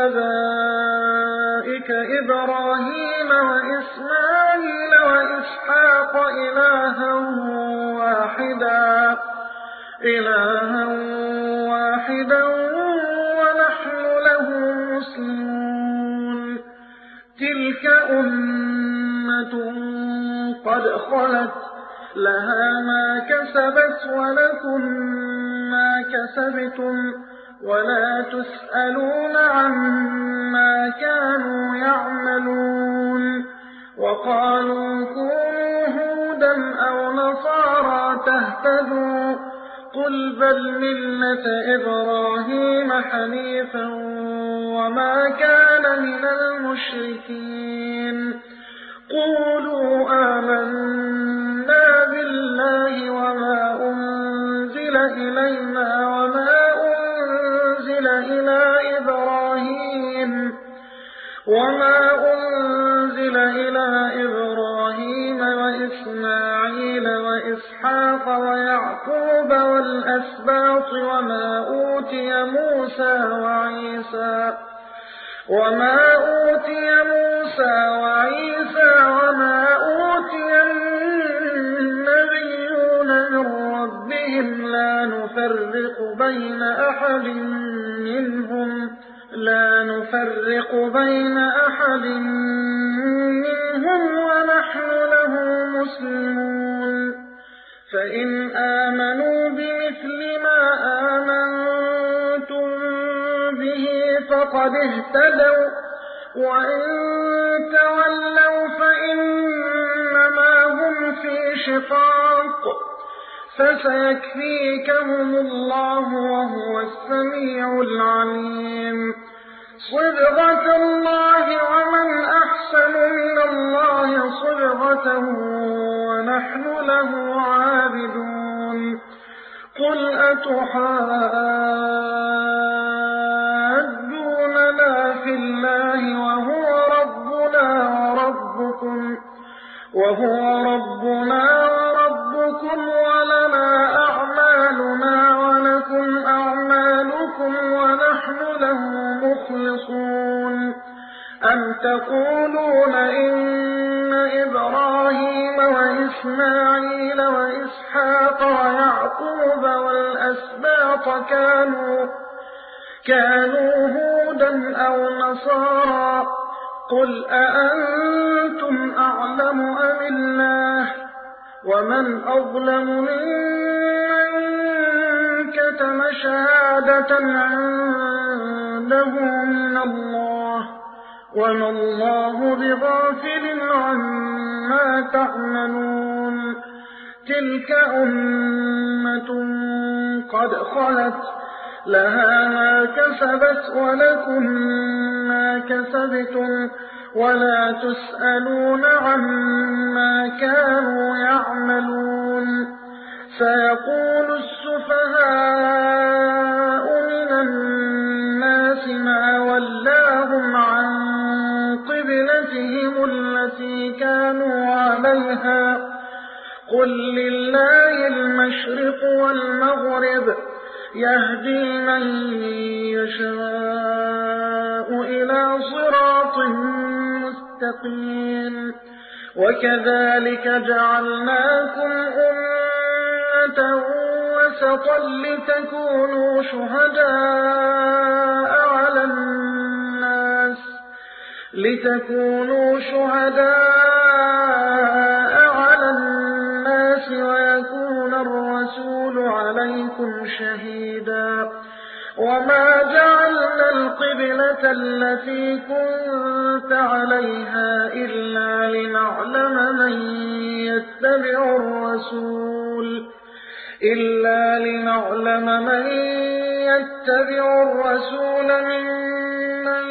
آبائك إبراهيم وإسماعيل وإسحاق إلها واحدا إلها واحدا ونحن له مسلمون تلك أمة قد خلت لها ما كسبت ولكم ما كسبتم ولا تسألون عما كانوا يعملون وقالوا كونوا هودا أو نصارى تهتدوا قل بل ملة إبراهيم حنيفا وما كان من المشركين قولوا آمنا بالله وما أنزل إلينا وما أنزل إلى إبراهيم وما أنزل إلى إبراهيم وإسماعيل وإسحاق ويعقوب والأسباط وما أوتي موسى وعيسى وما أوتي موسى وعيسى وما أوتي النبيون من ربهم لا نفرق بين أحد منهم لا نفرق بين أحد منهم ونحن له مسلمون فإن آمنوا بمثل ما آمنتم به فقد اهتدوا وإن تولوا فإنما هم في شقاق فسيكفيكهم الله وهو السميع العليم صبغة الله ومن أحسن من الله صبغة ونحن له عابدون قل أتحاجوننا في الله وهو ربنا وربكم وهو ربنا وربكم ولنا أعمالنا ولكم أعمالكم ونحن له مخلصون أم تقولون إن إبراهيم وإسماعيل وإسحاق ويعقوب والأسباط كانوا كانوا هودا أو نصارى قل أأنتم أعلم أم الله ومن أظلم ممن كتم شهادة عنده من الله وما الله بغافل عما تعملون تلك أمة قد خلت لها ما كسبت ولكم ما كسبتم ولا تسألون عما كانوا يعملون سيقول السفهاء من الناس ما ولاهم عن قبلتهم التي كانوا عليها قل لله المشرق والمغرب يهدي من يشاء إلى صراط مستقيم وكذلك جعلناكم أمة وسطا لتكونوا شهداء على الناس لتكونوا شهداء على الناس ويكون الرسول عليكم شهيدا وما جعلنا القبلة التي كنت عليها إلا لنعلم من يتبع الرسول إلا لنعلم من يتبع الرسول ممن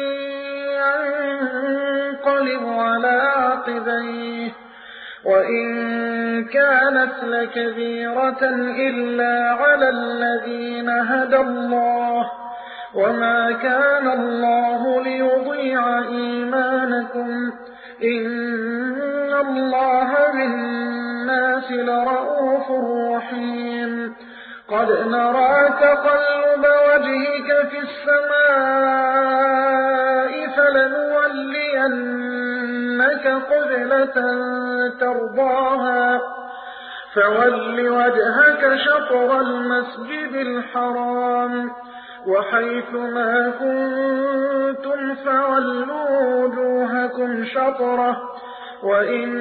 ينقلب على عقبيه وإن كانت لكبيرة إلا على الذين هدى الله وما كان الله ليضيع إيمانكم إن الله بالناس لرءوف رحيم قد نرى تقلب وجهك في السماء فلنولينك قبلة ترضاها فول وجهك شطر المسجد الحرام وحيث ما كنتم فولوا وجوهكم شطره وإن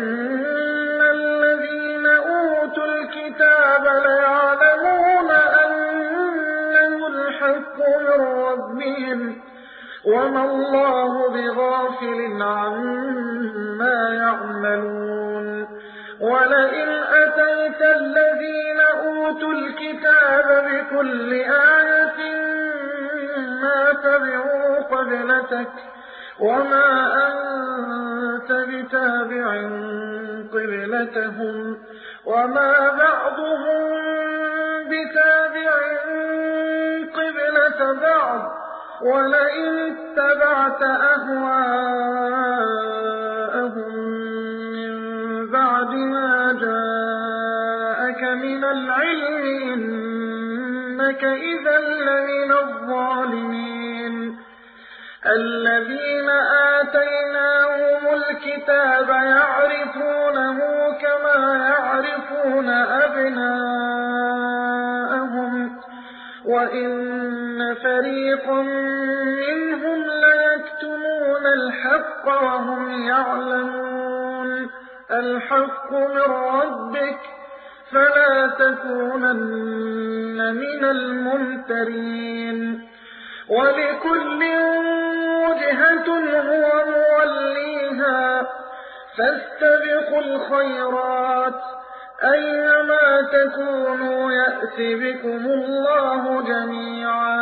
الذين أوتوا الكتاب ليعلمون أنه الحق من ربهم وما الله بغافل عما يعملون ولئن أتيت الذين أوتوا الكتاب بكل آية ما تبعوا قبلتك وما أنت بتابع قبلتهم وما بعضهم بتابع قبلة بعض ولئن اتبعت أهواءهم من بعد ما جاءك من العلم إنك إذا لمن الظالمين الذين آتيناهم الكتاب يعرفونه كما يعرفون أبناءهم وإن فريقا منهم ليكتمون الحق وهم يعلمون الحق من ربك فلا تكونن من الممترين ولكل وجهة هو موليها فاستبقوا الخيرات أينما تكونوا يأت بكم الله جميعا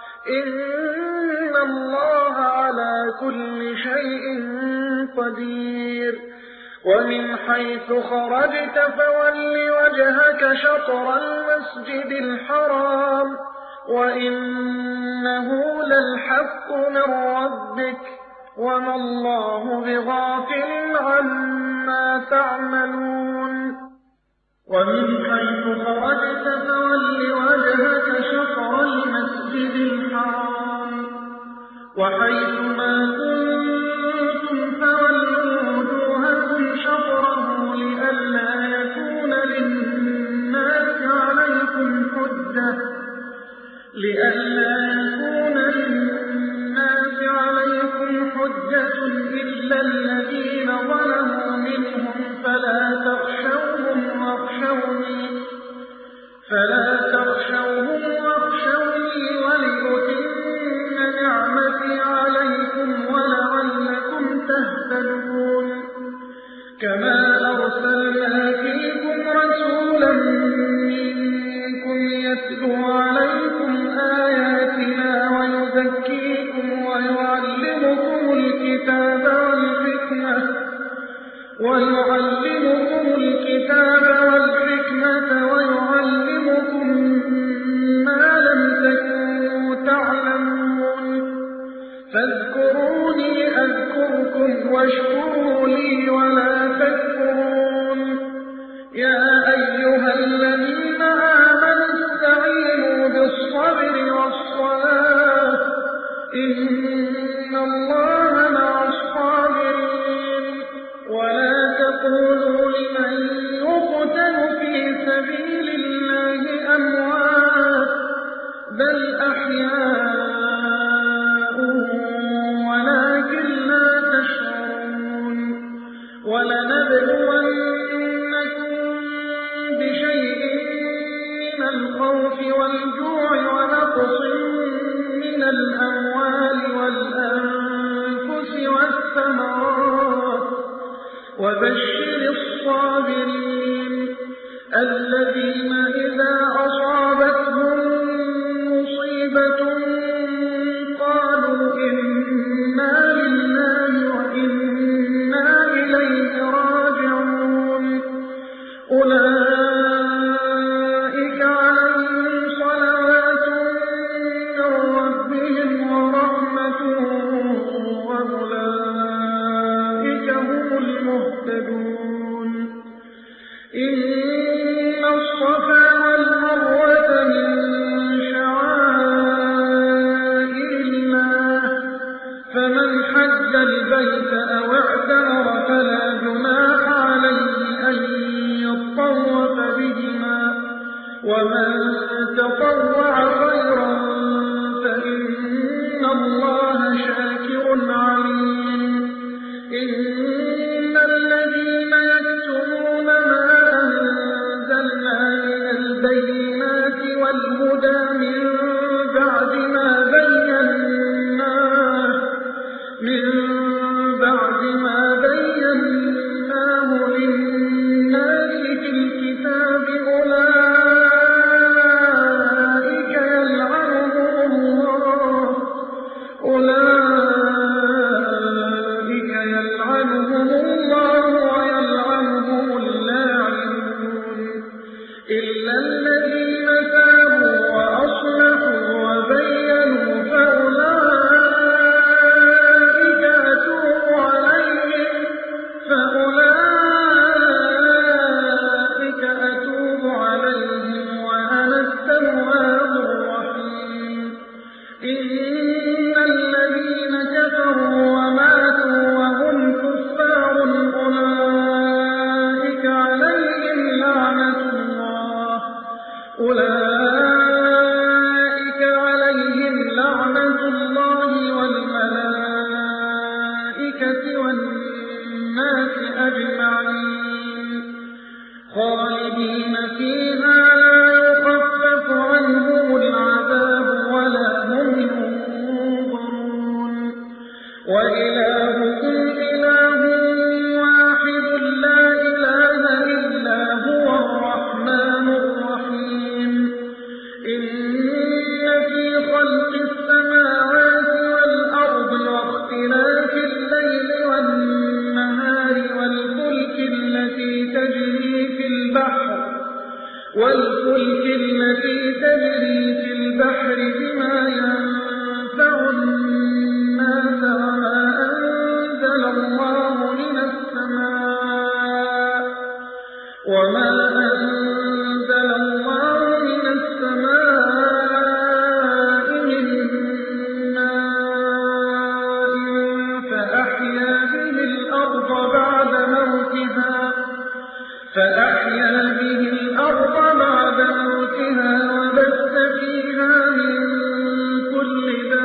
إن الله على كل شيء قدير ومن حيث خرجت فول وجهك شطر المسجد الحرام وإنه للحق من ربك وما الله بغافل عما تعملون ومن حيث خرجت فول وجهك شطر المسجد الحرام وحيث ما كنتم فولوا وجوهكم شطره لئلا يكون للناس عليكم حجة لئلا يكون للناس عليكم حجة إلا الذين ظلموا منهم فلا تخشوهم واخشوني فلا تخشوهم واخشوني ولأتم نعمتي عليكم ولعلكم تهتدون كما أرسلنا فيكم رسولا منكم يتلو عليكم آياتنا ويزكيكم ويعلمكم الكتاب والحكمة ويعلمكم الكتاب والحكمة ويعلمكم ما لم تكونوا تعلمون فاذكروني أذكركم واشكروا لي ولا تكفرون يا أيها الذين آمنوا استعينوا بالصبر والصلاة إن الله مع الصابرين ولا تقولوا لمن يقتل في سبيل الله أموات بل أحياء ولكن لا تشعرون ولنبلونكم بشيء من الخوف والجوع ونقص الأموال والأنفس والثمرات وبشر الصابرين الذين إذا أصابتهم مصيبة قالوا إنا لله وإنا إليه راجعون أولئك عليهم صلوات من ربهم ورحمة وأولئك هم المهتدون إن الصفا والمروة من شعائر الله فمن حج البيت أو اعتمر فلا جناح عليه أن يطوف بهما ومن تطوع خيرا فإن الله شاكر عليم إن الذين يكتمون ما أنزلنا من البينات والهدى من بعد ما بيناه من بعد ما بيناه للناس في الكتاب أولئك يلعنهم الله أولئك يلعنهم الله ويلعنهم اللاعنون إلا الذين تابوا وأصلحوا وبينوا فأولئك أتوب عليهم فأولئك أتوب عليهم وأنا التواب الرحيم إن الذين كفروا وماتوا وهم كفار أولئك عليهم لعنة الله أولئك عليهم لعنة الله والملائكة والناس أجمعين خالدين فيها لا يخفف عنهم العذاب ولا هم ينظرون وإلهكم إله واحد لا إله إلا هو الرحمن الرحيم إن في خلق السماوات والأرض واختلاف الليل والنهار والفلك التي تجري في البحر والفلك التي تجري في البحر بما ينفع الناس وما أنزل الله من السماء وما أنزل الله من السماء من ماء فأحيا به الأرض بعد موتها فأحيا به الأرض بعد موتها وبث فيها من كل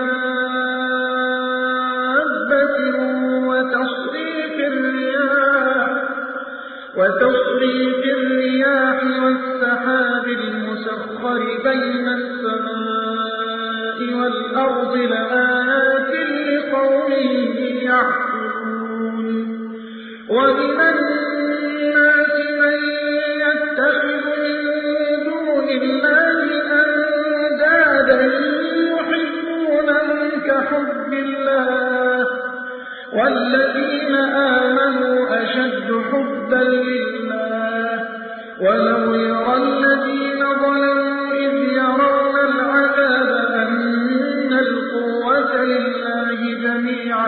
دابة وتصريف الرياح وتصريف الرياح والسحاب المسخر بين السماء والأرض لآيات لقوم يعقلون ومن الناس من يتخذ من دون الله أندادا يحبونهم كحب الله والذين آمنوا أشد حبا لله ولو يرى الذين ظلموا إذ يرون العذاب أن القوة لله جميعا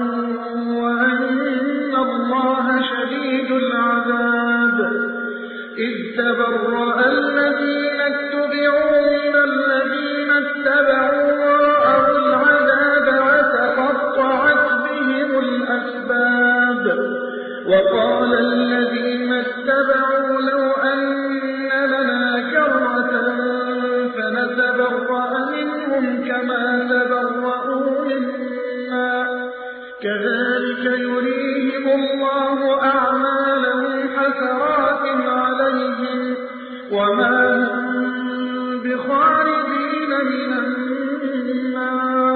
وأن الله شديد العذاب إذ تبرأ الذين اتبعوا من الذين اتبعوا ورأوا العذاب وتقطعت بهم الأسباب وقال الذين اتبعوا لو أن لنا كرة فنتبرأ منهم كما تبرأوا منا كذلك يريهم الله أعمالهم حسرات عليهم وما هم بخارجين من النار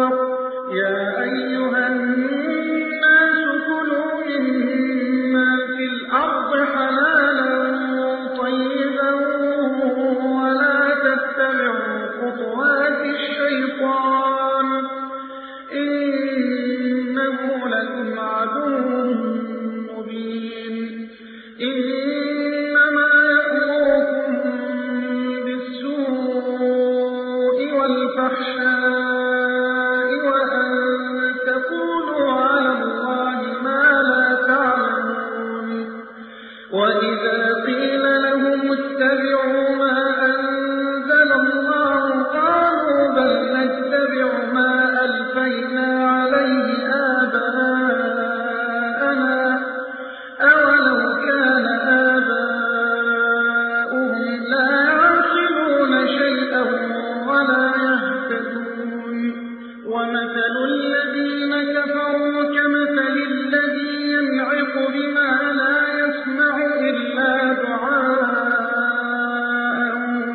وإذا قيل لهم اتبعوا ما أنزل الله قالوا بل نتبع ما ألفينا عليه آباءنا أولو كان آباؤهم لا يعقلون شيئا ولا يهتدون ومثل الذين كفروا كمثل الذي ينعق بما لا يسمع إلا دعاء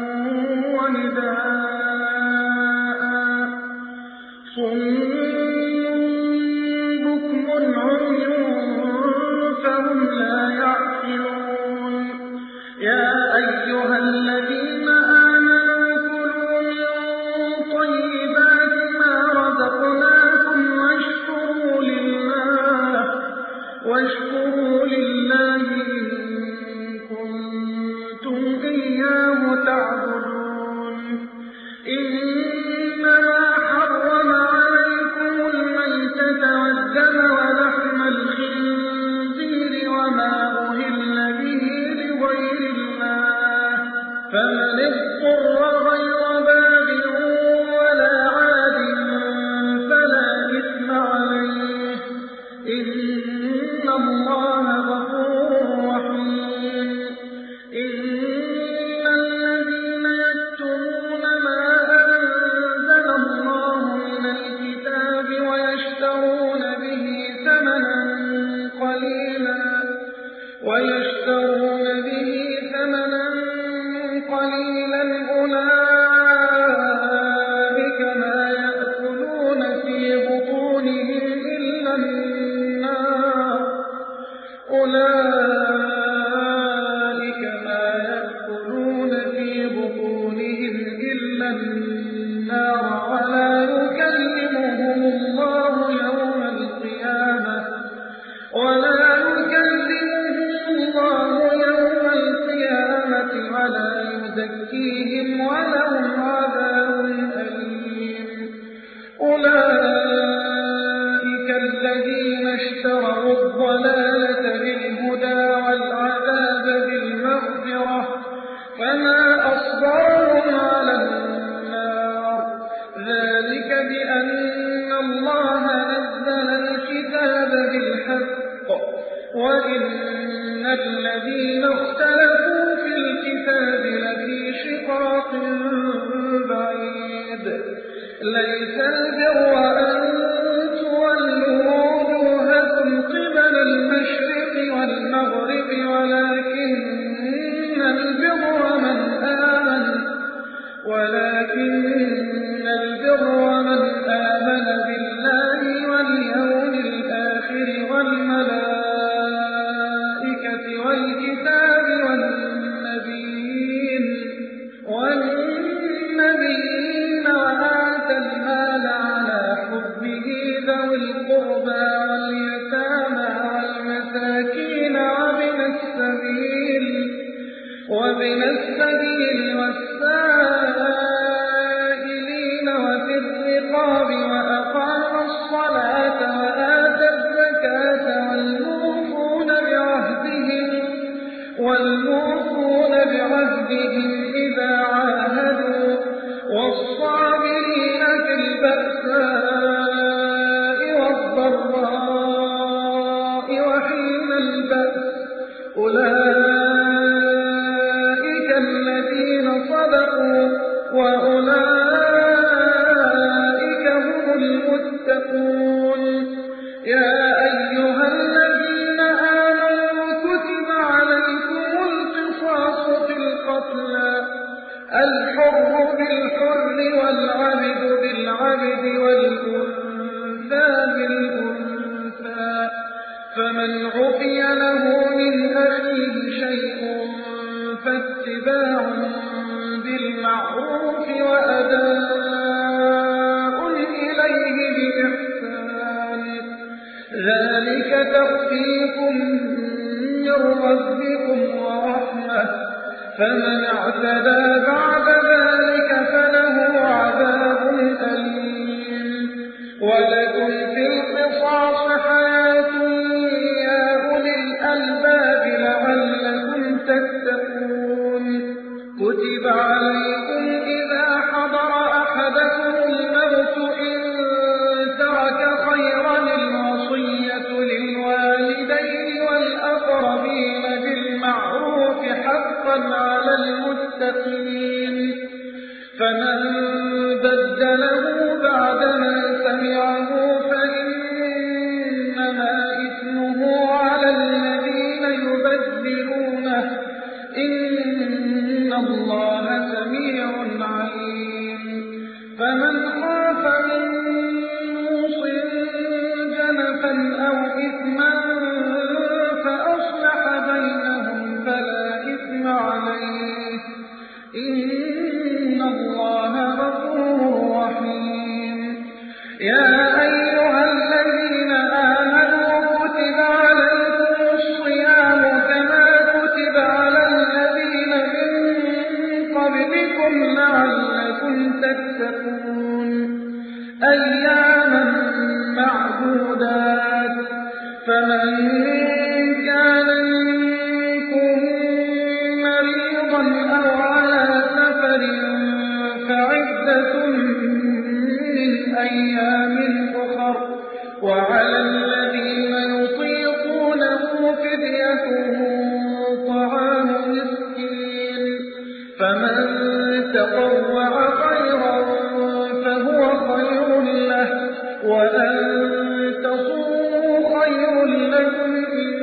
ونداء صم بكم عمي فهم لا يعقلون يا أيها الذين آمنوا كلوا من طيبات ما رزقناكم واشكروا لله واشكروا لله إن كنتم إياه تعبدون إنما حرم عليكم الميتة والدم ولحم الخنزير وما أهل به لغير الله فمن اضطر غير باغ ولا عاد فلا إثم عليه إن الله غفور رحيم إن الذين يكتمون ما أنزل الله من الكتاب ويشترون به ثمنا قليلا ويشترون به ثمنا قليلا أولئك ما يأكلون في بطونهم إلا النار أولئك ما يأكلون في بطونهم إلا النار ولا يكلمهم الله يوم القيامة ولا يكلمهم الله يوم القيامة ولا يزكيهم ولهم عذاب أليم أولئك الذين اشتروا الضلالة بالهدى والعذاب بالمغفرة فما أصبرهم على النار ذلك بأن الله نزل الكتاب بالحق وإن الذين اختلفوا في الكتاب لفي شقاق بعيد ليس البر أن تولوا وجوهكم قبل المشرق والمغرب ولكن البر من آمن ولكن البر من آمن بالله واليوم الآخر والملائكة والكتاب والنبيين والنبيين وآتى المال على حبه ذوي القربى واليتامى والمساكين وابن السبيل وابن السبيل والسائلين وفي الرقاب وأقام الصلاة وآتى الزكاة والموفون بعهدهم والموفون بعهدهم إذا عاهدوا والصابرين في البأساء والضراء وحين البأس أولئك الذين صدقوا وأولئك هم المتقون يا أيها الذين آمنوا كتب عليكم القصاص في القتلى الحر بالحر والعبد بالعبد والأنثى بالأنثى فمن عفي له من أخيه شيء فاتباع بالمعروف وأداء إليه بإحسان ذلك تخفيف من ربكم ورحمة فمن اعتدى بعد ذلك فله عذاب أليم ولكم في القصاص حياة يا أولي الألباب لعلكم حقا على المتقين فمن بدله بعدما سمعه فإنما إثمه على الذين يبدلونه إن الله سميع عليم فمن خاف من موص جنفا أو إثما فأصلح بينهم فلا إثم عليه إن الله غفور رحيم يا أيها الذين آمنوا كتب عليكم الصيام كما كتب على الذين من قبلكم لعلكم تتقون أياما معدودات فمن كان منكم مريضا أو على سفر فعدة من أيام أخر وعلى الذين يطيقونه فدية طعام مسكين فمن تطوع خيرا فهو خير له وأن تصوموا خير لكم إن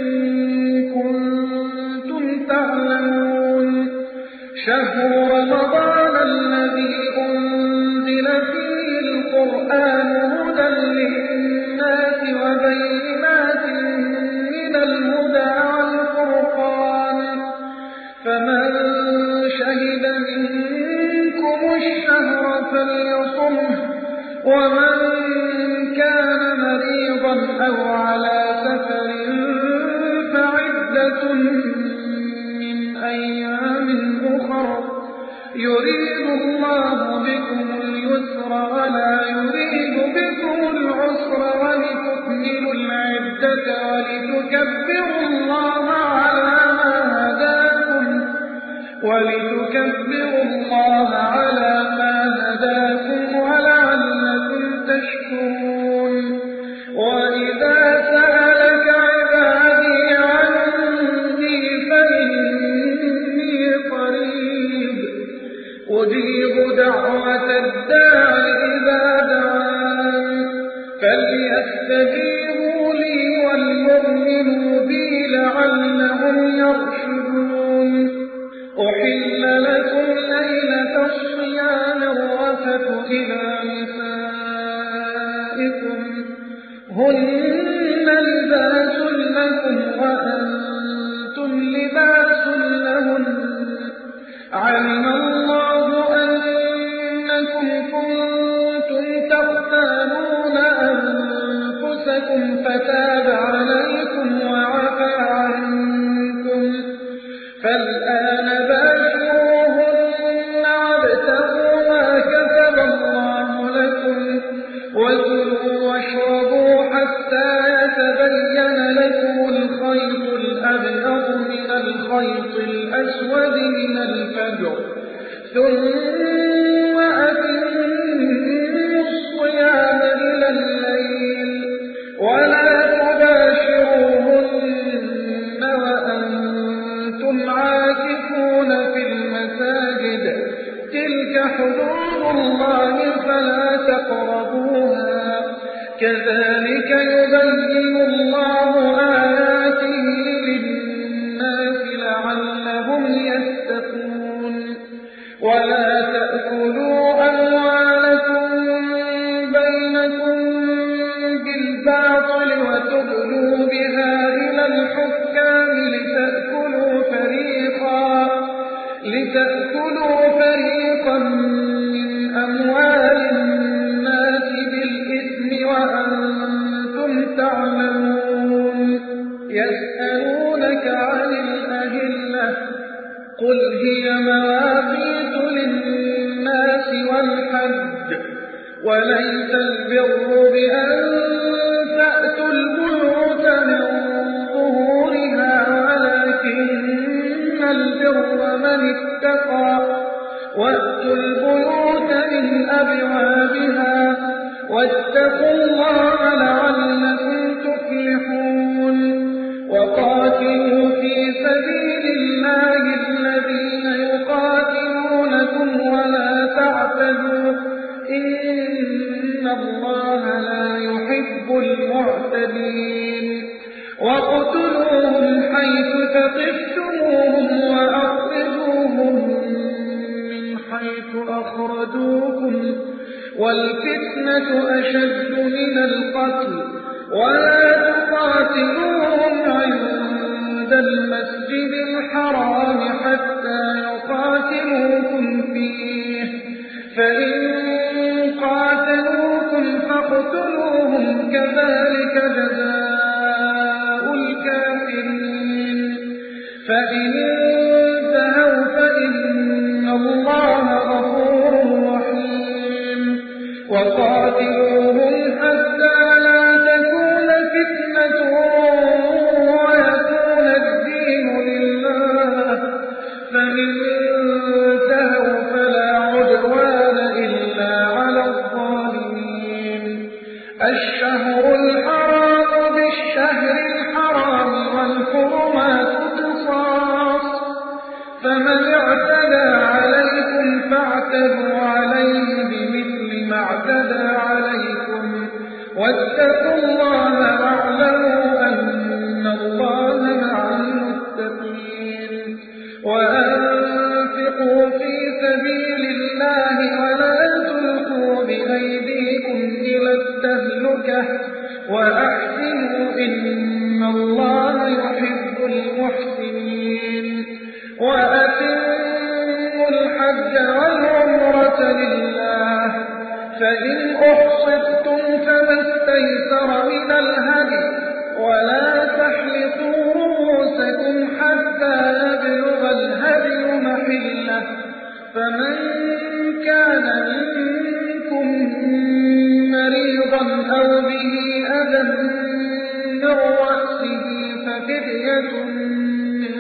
كنتم تعلمون شهر رمضان الذي أنزل فيه القرآن هدى للناس وبينات من الهدى والفرقان فمن شهد منكم الشهر فليصمه ومن كان مريضا أو على سفر فعدة من أيام أخر يريد الله بكم اليسر ولا يريد بكم العسر ولتكملوا العدة ولتكبروا الله على ما هداكم ولتكبروا الله على ما هداكم ولعلكم تشكرون وإذا سألك عبادي عني فإني قريب أجيب دعوة الداع إذا دعان فليستجيبوا لي وليؤمنوا بي لعلهم يرشدون أحل لكم ليلة الصيام الرفث إلى نسائكم هن لباس لكم وأنتم لباس لهن علم الله أنكم كنتم تختانون أنفسكم فتاب عليكم وعفى عنكم فالآن باشروهن وابتغوا ما كتب الله لكم وكلوا واشربوا حتى يتبين لكم الخيط الأبيض من الخيط الأسود من الفجر ثم أتموا الصيام إلى الليل ولا تباشروهن وأنتم عاكفون في المساجد تلك حدود الله فلا تقربوها كذلك يبين الله آياته للناس لعلهم يتقون ولا تأكلوا أموالكم بينكم بالباطل وتدلوا بها إلى الحكام لتأكلوا فريقا لتأكلوا فريقا من أموال الناس بالإثم وأنتم تعلمون يسألونك عن الأهلة قل هي مواقيت للناس والحج وليس البر بأن تأتوا البيوت من ظهورها ولكن البر من اتقى وأتوا البيوت من أبوابها واتقوا الله لعلكم تفلحون وقاتلوا في سبيل الله الذين والفتنة أشد من القتل ولا تقاتلوهم عند المسجد الحرام حتى يقاتلوكم فيه فإن قاتلوكم فاقتلوهم كذلك جزاء الكافرين فإن انتهوا فإن الله غفور رحيم وقاتلوهم حتى لا تكون فتنة ويكون الدين لله فإن انتهوا فلا عدوان إلا على الظالمين الشهر الحرام بالشهر الحرام والحرمات قصاص فمن اعتدى عليكم فاعتدوا عليه بمثل ما اعتدى عليكم واتقوا الله واعلموا أن الله مع المتقين وأنفقوا في سبيل الله ولا تلقوا بأيديكم إلى التهلكة وأحسنوا إن الله يحب المحسنين وأتموا الحج والعمرة لله فإن أحصرتم فما استيسر من الهدي ولا تحلقوا رؤوسكم حتى يبلغ الهدي محله فمن كان منكم مريضا أو به أذى من رأسه ففدية من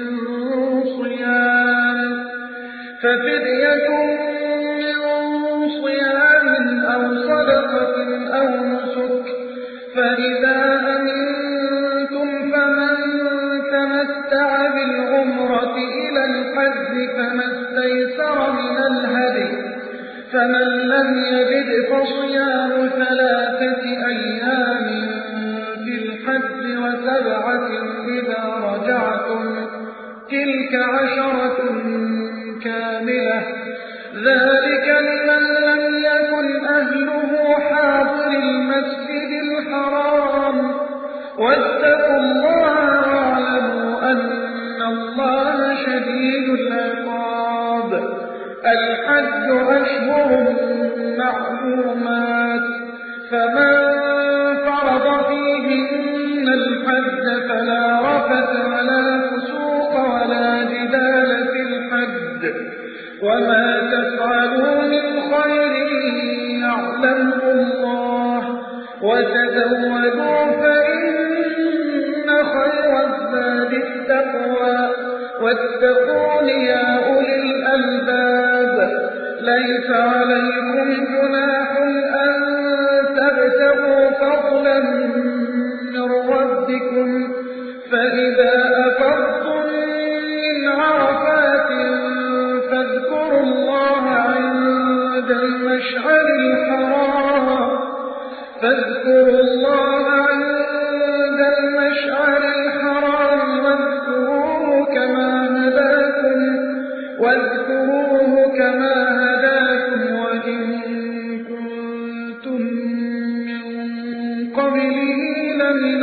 صيام ففدية من صيام أو صدقة أو نسك فإذا أمنتم فمن تمتع بالعمرة إلى الحج فما استيسر من الهدي فمن لم يجد فصيام ثلاثة أيام في الحج وسبعة إذا رجعتم تلك عشرة كاملة ذلك لمن لم يكن أهله حاضر المسجد الحرام واتقوا الله واعلموا أن الله شديد العقاب الحج أشهر معلومات فمن فرض فيهن الحج فلا رفث ولا فسوق ولا جدال في الحج وما تفعلوا من خير يعلمه الله وتزودوا فإن خير الزاد التقوى واتقون يا أولي الألباب ليس عليكم جناح أن تبتغوا فضلا من ربكم فإذا أفضتم من عرفات فاذكروا الله عند المشعر الحرام فاذكروا الله عند المشعر الحرام واذكروه كما هداكم واذكروه كما هداكم وإن كنتم من قبله لمن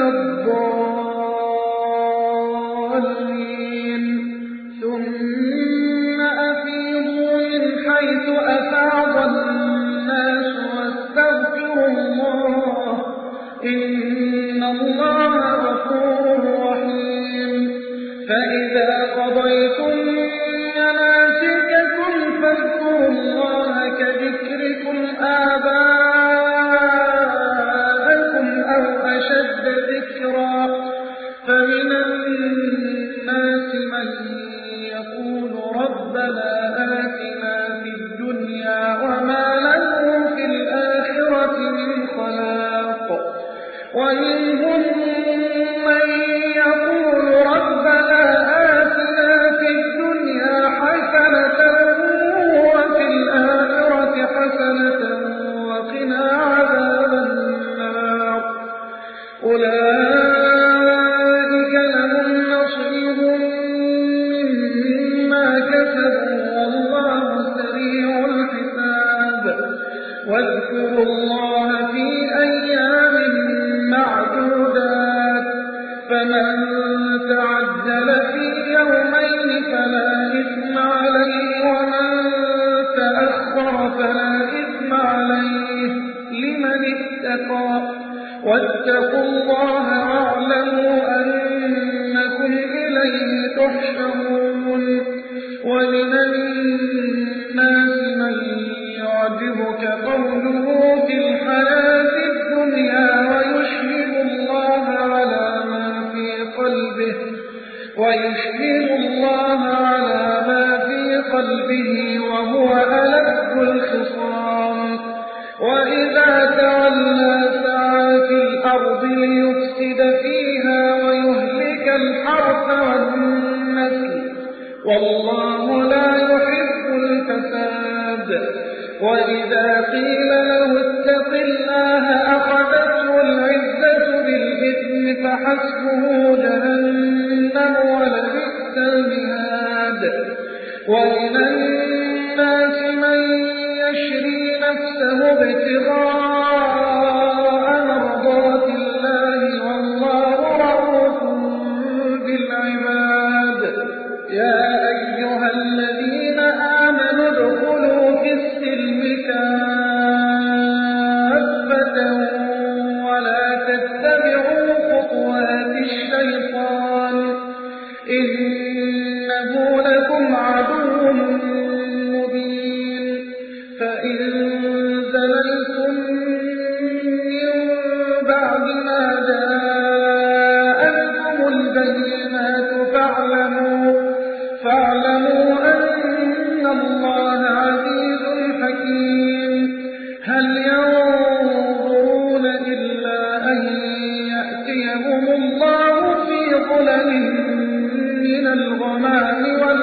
الضالين ثم أفيضوا من حيث أفاض الناس واستغفروا الله إن الله غفور رحيم فإذا قضيتم مناسككم فاذكروا الله كذكركم آباءكم أو أشد ذكرا فمن الناس من يقول ربنا آتنا في الدنيا وما له في الآخرة من خلاق ومنهم من يقول ربنا آتنا في الدنيا حسنة وفي الآخرة حسنة وقنا عذاب النار أولئك لهم نصيب مما كسبوا تعجل في يومين فلا إثم عليه ومن تأخر فلا إثم عليه لمن اتقى واتقوا الله واعلموا أنكم إليه تحشرون ومن الناس من يعجبك قوله في الحياة الدنيا ويشهد الله على ما في قلبه ويشهد الله على ما في قلبه وهو ألد الخصام وإذا تولى سعى في الأرض ليفسد فيها ويهلك الحرث والنسل والله لا يحب الفساد وإذا قيل له اتق الله أخذته العزة بالإثم فحسبه جهنم ولبئس المهاد ومن الناس من يشري نفسه ابتغاء مرضات الله والله رؤوف بالعباد يا أيها الذين آمنوا ادخلوا في السلم كافة ولا تتبعوا خطوات الشيطان إنه لكم عدو مبين فإن زللتم من بعد ما جاءتكم البينات فاعلموا فاعلموا أن الله عزيز حكيم هل ينظرون إلا أن يأتيهم الله في ظلل من الغمام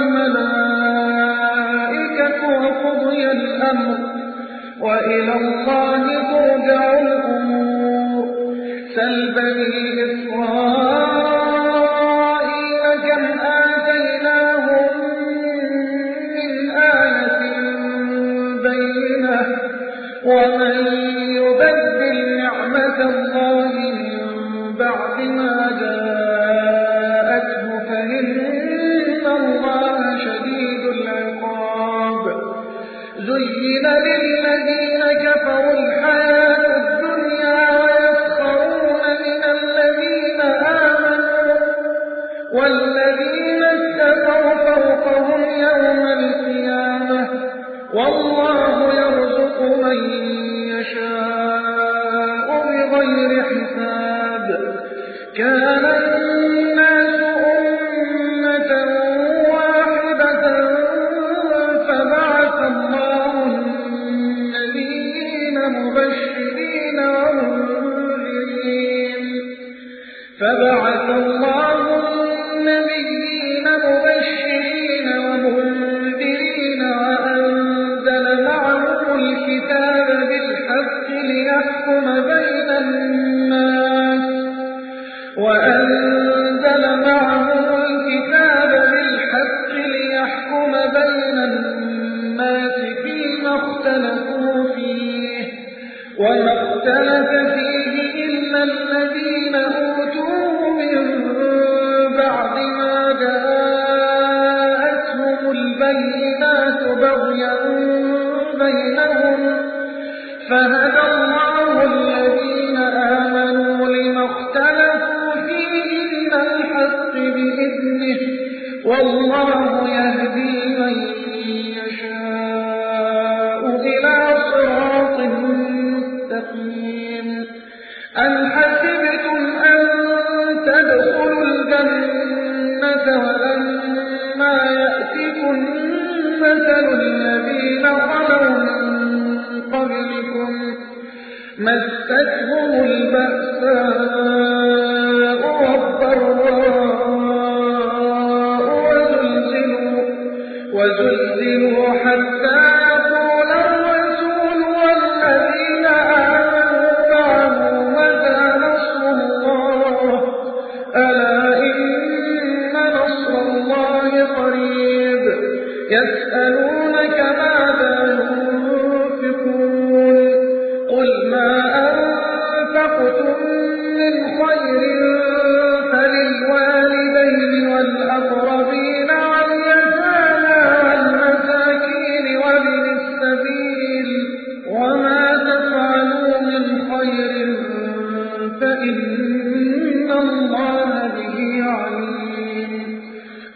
والملائكة وقضي الأمر وإلى الله ترجع الأمور سل بني إسرائيل كم آتيناهم من آية بينة ومن يبدل نعمة الله من بعد ما جاءته فإن الله شديد العقاب زين للذين كفروا الحياة الدنيا ويسخرون من الذين آمنوا والذين اتقوا فوقهم يوم القيامة والله يرزق من يشاء بغير حساب كان الناس أمة واحدة فبعث الله النبيين مبشرين ومنذرين فبعث الله النبيين مبشرين ومنذرين وأنزل معهم الكتاب بالحق ليحكم بين الناس وأنزل معهم الكتاب بالحق ليحكم بين الناس فيما اختلفوا فيه وما اختلف فيه إلا الذين أوتوه من بعد ما جاءتهم البينات بغيا بينهم فهدى الله الذين آمنوا لما اختلفوا فيه من الحق بإذنه والله يهدي من يشاء إلى صراط مستقيم أم حسبتم أن تدخلوا الجنة ولما يأتكم مثل الذين خلوا من قبلكم مستهم البأساء والضراء وزلزلوا, وزلزلوا حتى يقول الرسول والذين آمنوا معه متى نصر الله ألا إن نصر الله قريب يسألونك ماذا ينفقون قل ما أنفقتم من خير فللوالدين والأقربين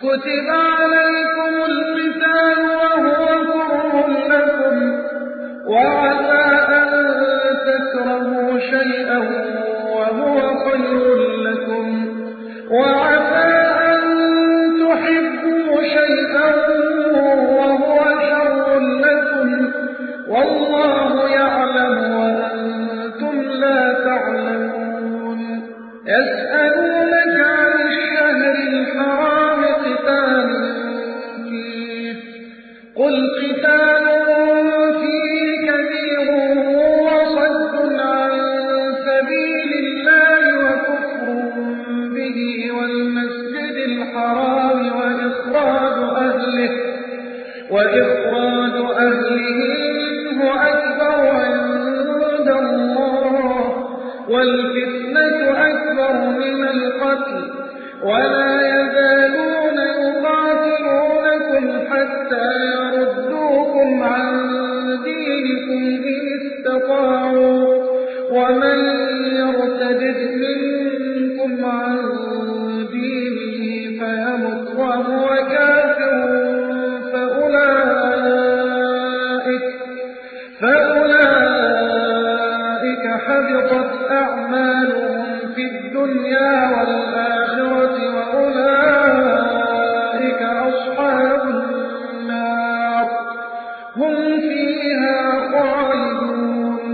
كتب عليكم القتال وهو كره لكم وعسى أن تكرهوا شيئا وهو خير لكم وعسى أن تحبوا شيئا وهو شر لكم والله يعلم وأنتم لا تعلمون. يسألونك عن الشهر الحرام قتال فيه قل قتال فيه كبير وصد عن سبيل الله وكفر به والمسجد الحرام وإخراج أهله وإخراج أهله منه أكبر عند الله والفتنة أكبر من القتل ولا يزالون يقاتلونكم حتى يردوكم عن دينكم إن استطاعوا ومن يرتد منكم عن دينه فيمت وهو كافر فأولئك, فأولئك حبطت أعمالهم في الدنيا والآخرة وأولئك أصحاب النار هم فيها خالدون.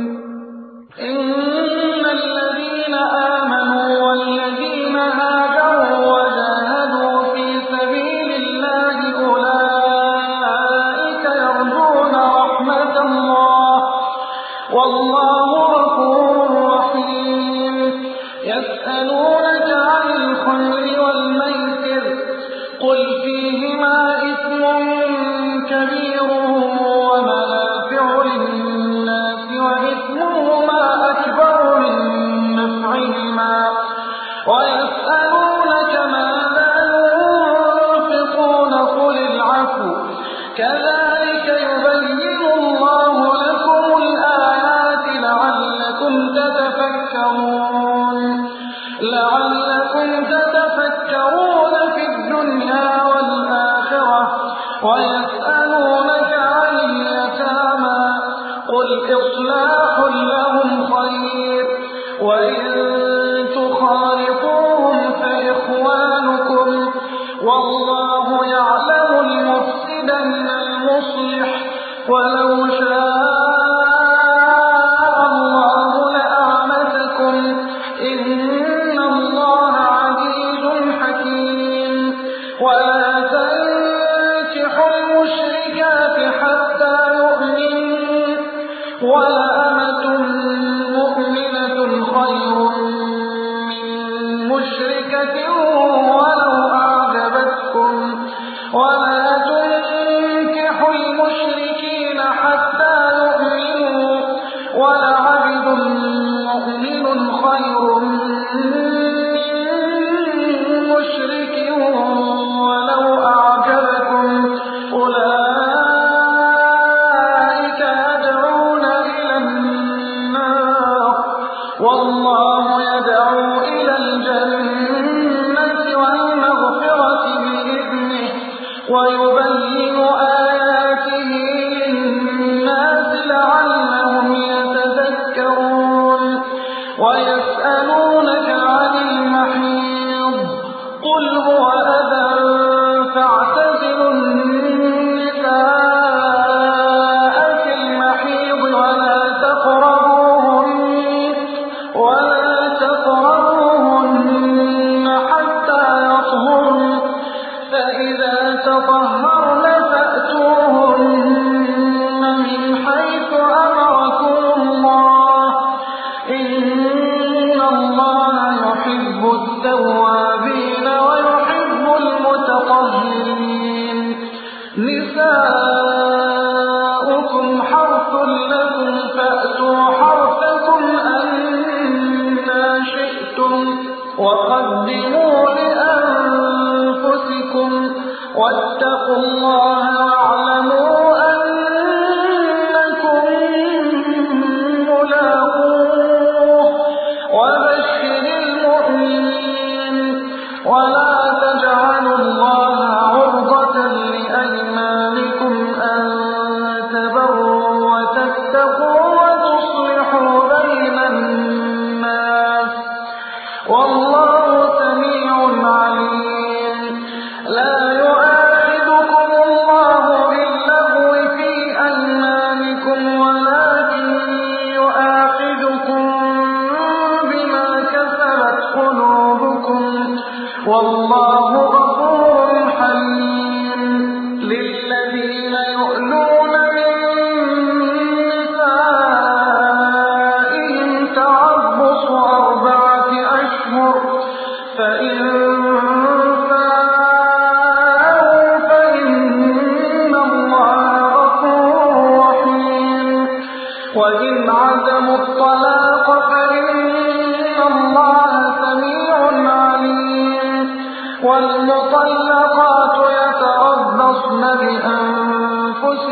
إن الذين آمنوا والذين هاجروا وجاهدوا في سبيل الله أولئك يرجون رحمة الله والله غفور رحيم. يسألونك عن الخمر والميسر قل فيهما إثم كبير ومنافع للناس وإثمهما أكبر من نفعهما ويسألونك ماذا ينفقون قل العفو كذلك يبين الله لكم الآيات لعلكم تتفكرون لعلكم تتفكرون في الدنيا والآخرة. ويسألونك عن اليتامى قل إصلاح لهم خير وإن تخالطوهم فإخوانكم والله يعلم المفسد من المصلح ولو شاء الله لأعنتكم إن الله عزيز حكيم. ولا تنكحوا المشركات حتى يؤمنوا ولأمة مؤمنة خير من مشركة ولو أعجبتكم ولا تنكحوا المشركين حتى يؤمنوا ولعبد مؤمن خير من مشرك ولو أعجبكم أولئك يدعون إلى النار والله يدعو إلى الجنة والمغفرة بإذنه ويبين آياته للناس لعلهم يتذكرون. ويسألونك عن المحيض قل هو أذى فاعتزلوا النساء في المحيض ولا تقربوهن ولا تقربوهن حتى يطهرن فإذا تطهرن فأتوهن من حيث أمركم الله إن الله يحب التوابين ويحب المتطهرين. نساؤكم حرث لكم فأتوا حرثكم أنى شئتم وقدموا لأنفسكم واتقوا الله واعلموا أنكم ملاقوه وبشر المؤمنين. ولا تجعلوا الله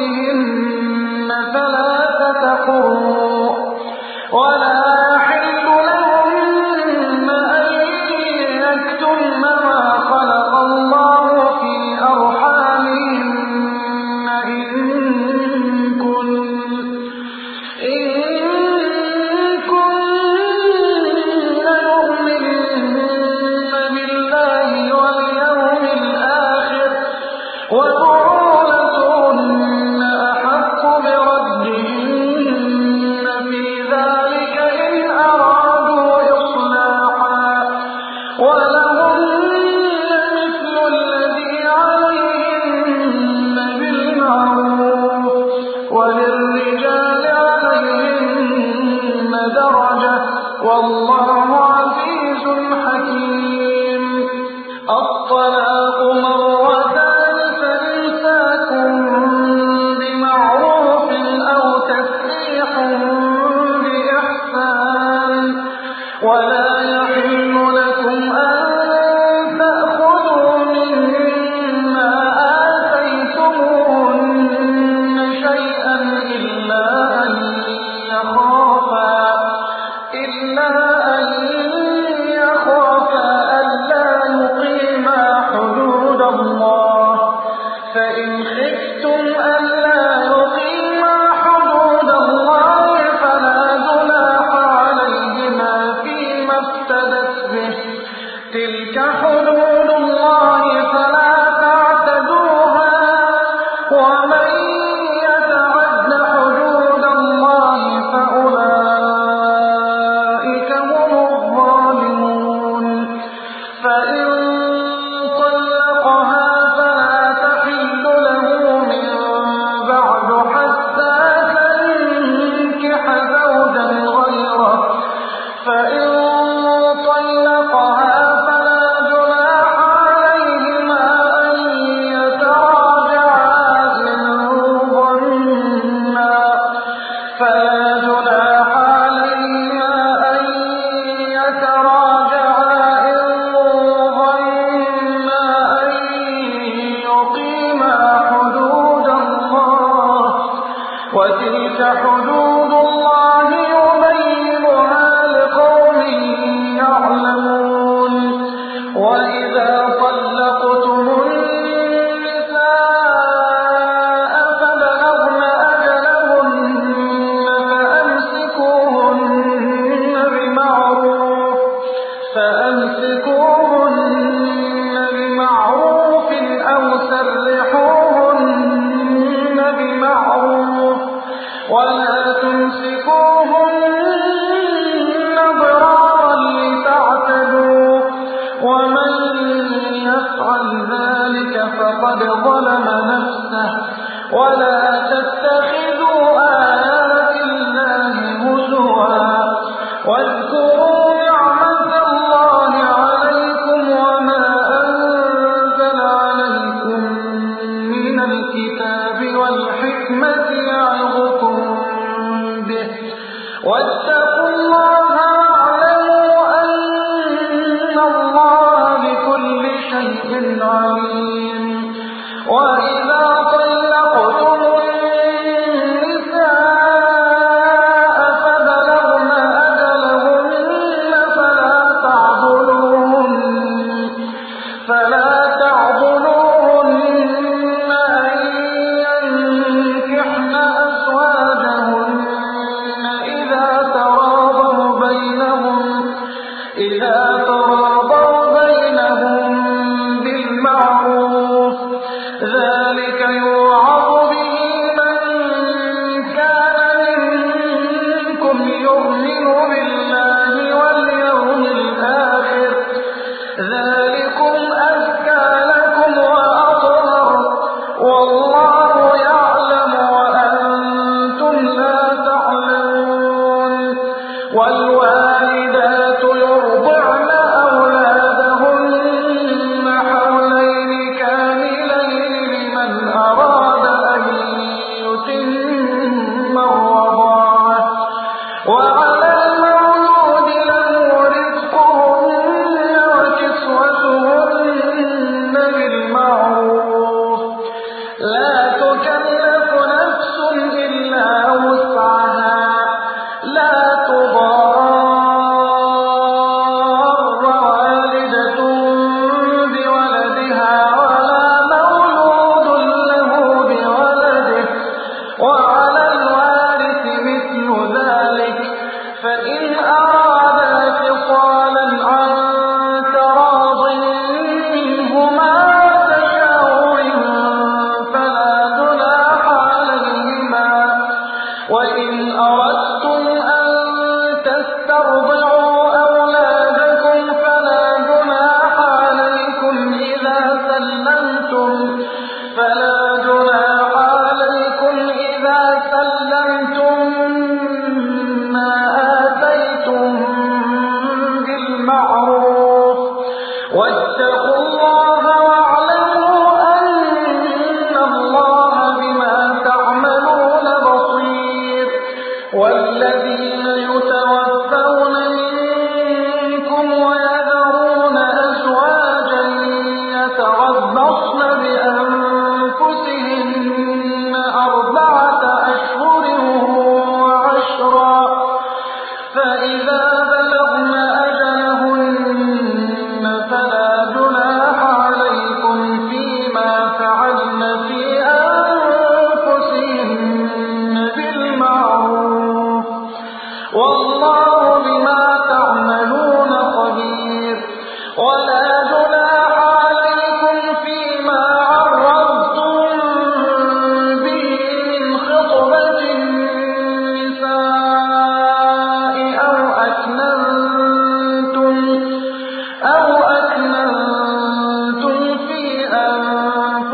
بِعِدَّتِهِنَّ ثَلَاثَةَ قُرُوءٍ وَلَا يَحِلُّ لَهُنَّ أَن يَكْتُمْنَ مَا خَلَقَ اللَّهُ فِي أَرْحَامِهِنَّ إِن كُنَّ يُؤْمِنَّ بِاللَّهِ وَالْيَوْمِ الْآخِرِ وَبُعُولَتُهُنَّ أَحَقُّ بِرَدِّهِنَّ فِي ذَلِكَ إِنْ أَرَادُوا إِصْلَاحًا ۚ وَلَهُنَّ مِثْلُ الَّذِي عَلَيْهِنَّ بِالْمَعْرُوفِ ۚ وَلِلرِّجَالِ عَلَيْهِنَّ دَرَجَةٌ ۗ وَاللَّهُ عَزِيزٌ حَكِيمٌ. الطَّلَاقُ مَرَّتَانِ ۖ فَإِمْسَاكٌ بِمَعْرُوفٍ أَوْ تَسْرِيحٌ بِإِحْسَانٍ ۗ وَلَا يَحِلُّ لَكُمْ أَن تَأْخُذُوا مِمَّا آتَيْتُمُوهُنَّ شَيْئًا إِلَّا أَن يَخَافَا أَلَّا يُقِيمَا حُدُودَ اللَّهِ ۖ فَإِنْ خِفْتُمْ أَلَّا يُقِيمَا حُدُودَ اللَّهِ فَلَا جُنَاحَ عَلَيْهِمَا فِيمَا افْتَدَتْ بِهِ ۗ تِلْكَ حُدُودُ اللَّهِ فَلَا تَعْتَدُوهَا ۚ وَمَن يَتَعَدَّ حُدُودَ اللَّهِ فَأُولَٰئِكَ هُمُ الظَّالِمُونَ. فَإِن طَلَّقَهَا فَلَا تَحِلُّ لَهُ مِن بَعْدُ حَتَّىٰ تَنكِحَ زَوْجًا غَيْرَهُ ۗ فَإِن طَلَّقَهَا فَلَا جُنَاحَ عَلَيْهِمَا أَن يَتَرَاجَعَا إِن ظَنَّا فَلَا جُنَاحَ عَلَيْهِمَا أَن يَتَرَاجَعَا إِن ظَنَّا أَن يُقِيمَا حُدُودَ اللَّهِ ۗ وَتِلْكَ حُدُودُ اللَّهِ يُبَيِّنُهَا لِقَوْمٍ يَعْلَمُونَ. وَإِذَا طَلَّقْتُمُ النِّسَاءَ فَبَلَغْنَ أَجَلَهُنَّ فَأَمْسِكُوهُنَّ بِمَعْرُوفٍ أَوْ سَرِّحُوهُنَّ بِمَعْرُوفٍ ۚ وَلَا تُمْسِكُوهُنَّ ضِرَارًا لِّتَعْتَدُوا ۚ وَمَن يَفْعَلْ ذَٰلِكَ فَقَدْ ظَلَمَ نَفْسَهُ ۚ وَلَا تَتَّخِذُوا آيَاتِ اللَّهِ هُزُوًا ۚ وَاذْكُرُوا نِعْمَةَ اللَّهِ عَلَيْكُمْ وَمَا أَنزَلَ عَلَيْكُم مِّنَ الْكِتَابِ وَالْحِكْمَةِ يَعِظُكُم بِهِ ۚ وَاتَّقُوا اللَّهَ وَاعْلَمُوا أَنَّ اللَّهَ بِكُلِّ شَيْءٍ عَلِيمٌ. وَإِذَا طَلَّقْتُمُ النِّسَاءَ فَبَلَغْنَ أَجَلَهُنَّ فَلَا تَعْضُلُوهُنَّ أَن يَنكِحْنَ أَزْوَاجَهُنَّ إِذَا تَرَاضَوْا بَيْنَهُم بِالْمَعْرُوفِ ۗ ذَٰلِكَ يُوعَظُ بِهِ مَن كَانَ مِنكُمْ يُؤْمِنُ بِاللَّهِ وَالْيَوْمِ الْآخِرِ ۗ ذَٰلِكُمْ أَزْكَىٰ لَكُمْ وَأَطْهَرُ ۗ وَاللَّهُ يَعْلَمُ وَأَنتُمْ لَا تَعْلَمُونَ. وَالْوَالِدَاتُ يُرْضِعْنَ أَوْلَادَهُنَّ حَوْلَيْنِ كَامِلَيْنِ لِمَنْ أَرَادَ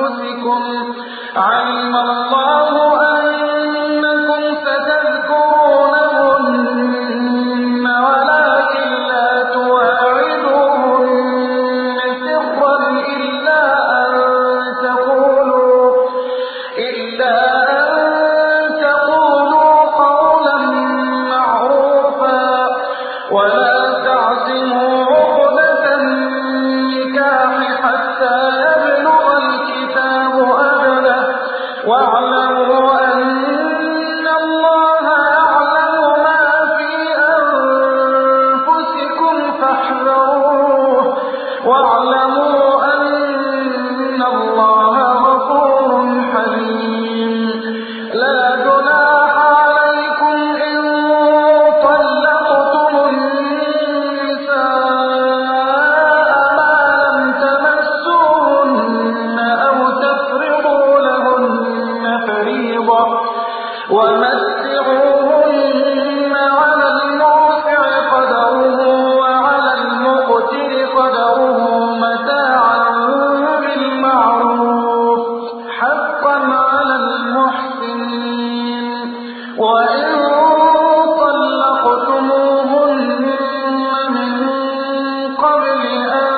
أنفسكم علم الله أنكم ستذكرونهن ولكن لا تواعدوهن سرا إلا أن تقولوا إلا أن تقولوا قولا معروفا ولا تعزموا عقدة النكاح حتى يبلغ الكتاب أجله واعلموا أن الله يعلم ما في أنفسكم فاحذروه واعلموا أن الله غفور حليم لا جناح عليكم إن طلقتم النساء ما لم تمسوهن أو تفرضوا لهن فريضة ومتعوهن على الموسع قدره وعلى المقتر قدره متاعا بالمعروف حقا على المحسنين وإن طلقتموهن من قبل أن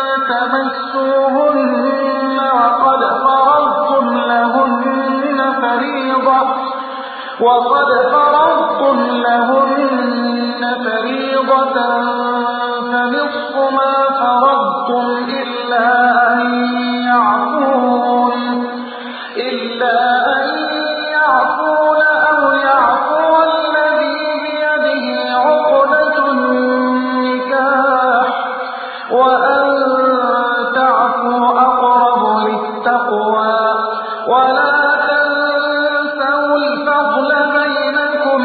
تمسوهن وقد فرضتم لهن فريضة وقد فرضتم لهن فريضة فنصف ما فرضتم إلا أن يعفون إلا أن يعفون أو يعفو الذي بيده عقدة النكاح وأن تعفوا أقرب للتقوى ولا تنسوا الفضل بينكم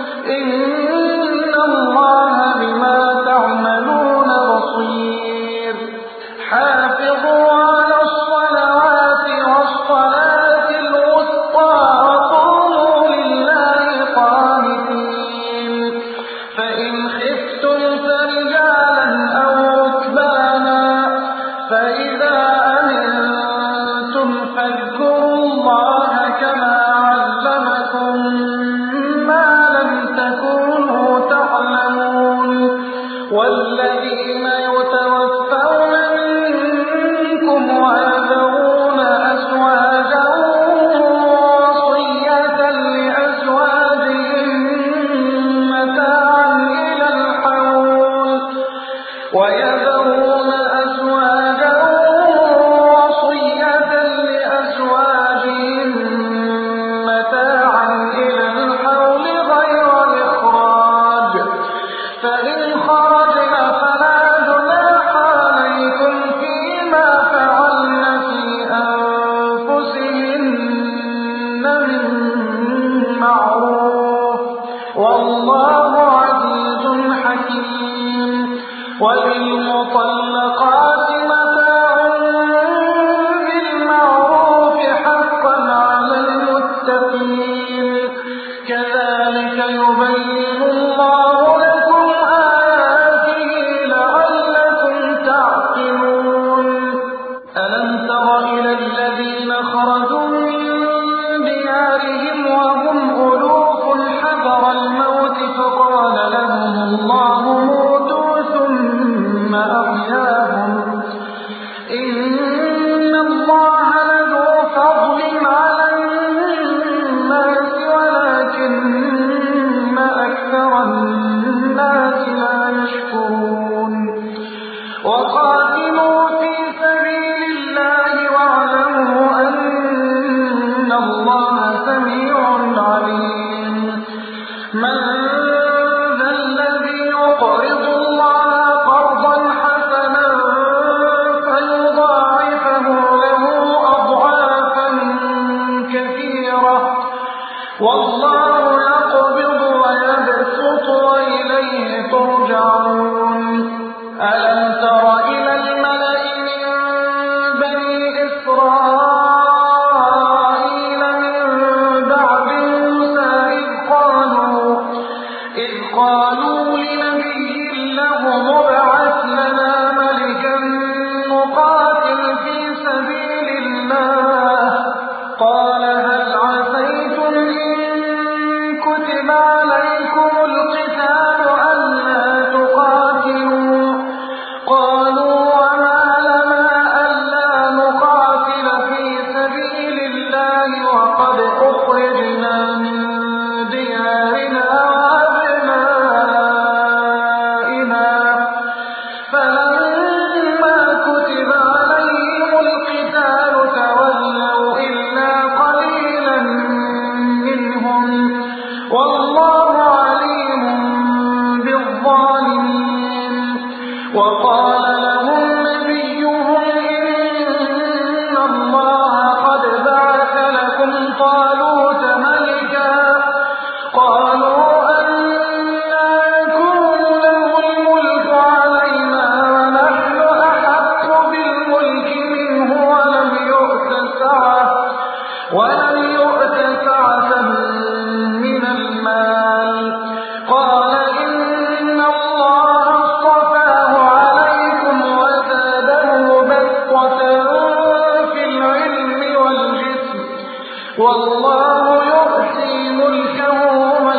إن الله بما تعملون بصير حافظوا على الصلوات والصلاة الوسطى وقوموا لله قانتين فإن خفتم فرجالا أو ركبانا فإذا أمنتم فاذكروا الله كما علمكم ما لم تكونوا تعلمون والذين يتوفون منكم ويذرون أزواجا وصية لأزواجهم متاعا إلى الحول ويذرون أزواجا وصية لأزواجهم متاعا إلى الحول غير إخراج فإن خرجن فلا جناح عليكم فيما فعلن في أنفسهن من معروف والله عزيز حكيم وللمطلقات متاع بالمعروف حقا على المتقين كذلك يبين الله لكم آياته لعلكم تعقلون ألم تر إلى الذين خرجوا من ديارهم وهم ألوف حذر الموت فقال لهم الله موتوا ثم أحياهم إن الله لذو فضل على الناس ولكن أكثر الناس لا يشكرون وقاتلوا في سبيل الله واعلموا أن الله سميع عليم من ذا الذي يقرض الله قرضا حسنا فيضاعفه له أضعافا كثيرة والله يقبض ويبسط وإليه ترجعون ألم تر إلى الملأ من بني إسرائيل من بعد موسى إذ قالوا إذ قالوا لنبي له ابعث لنا ملكا نقاتل في سبيل الله ولم يؤت سعة من المال قال إن الله اصطفاه عليكم وزاده بسطة في العلم والجسم والله يؤتي ملكه من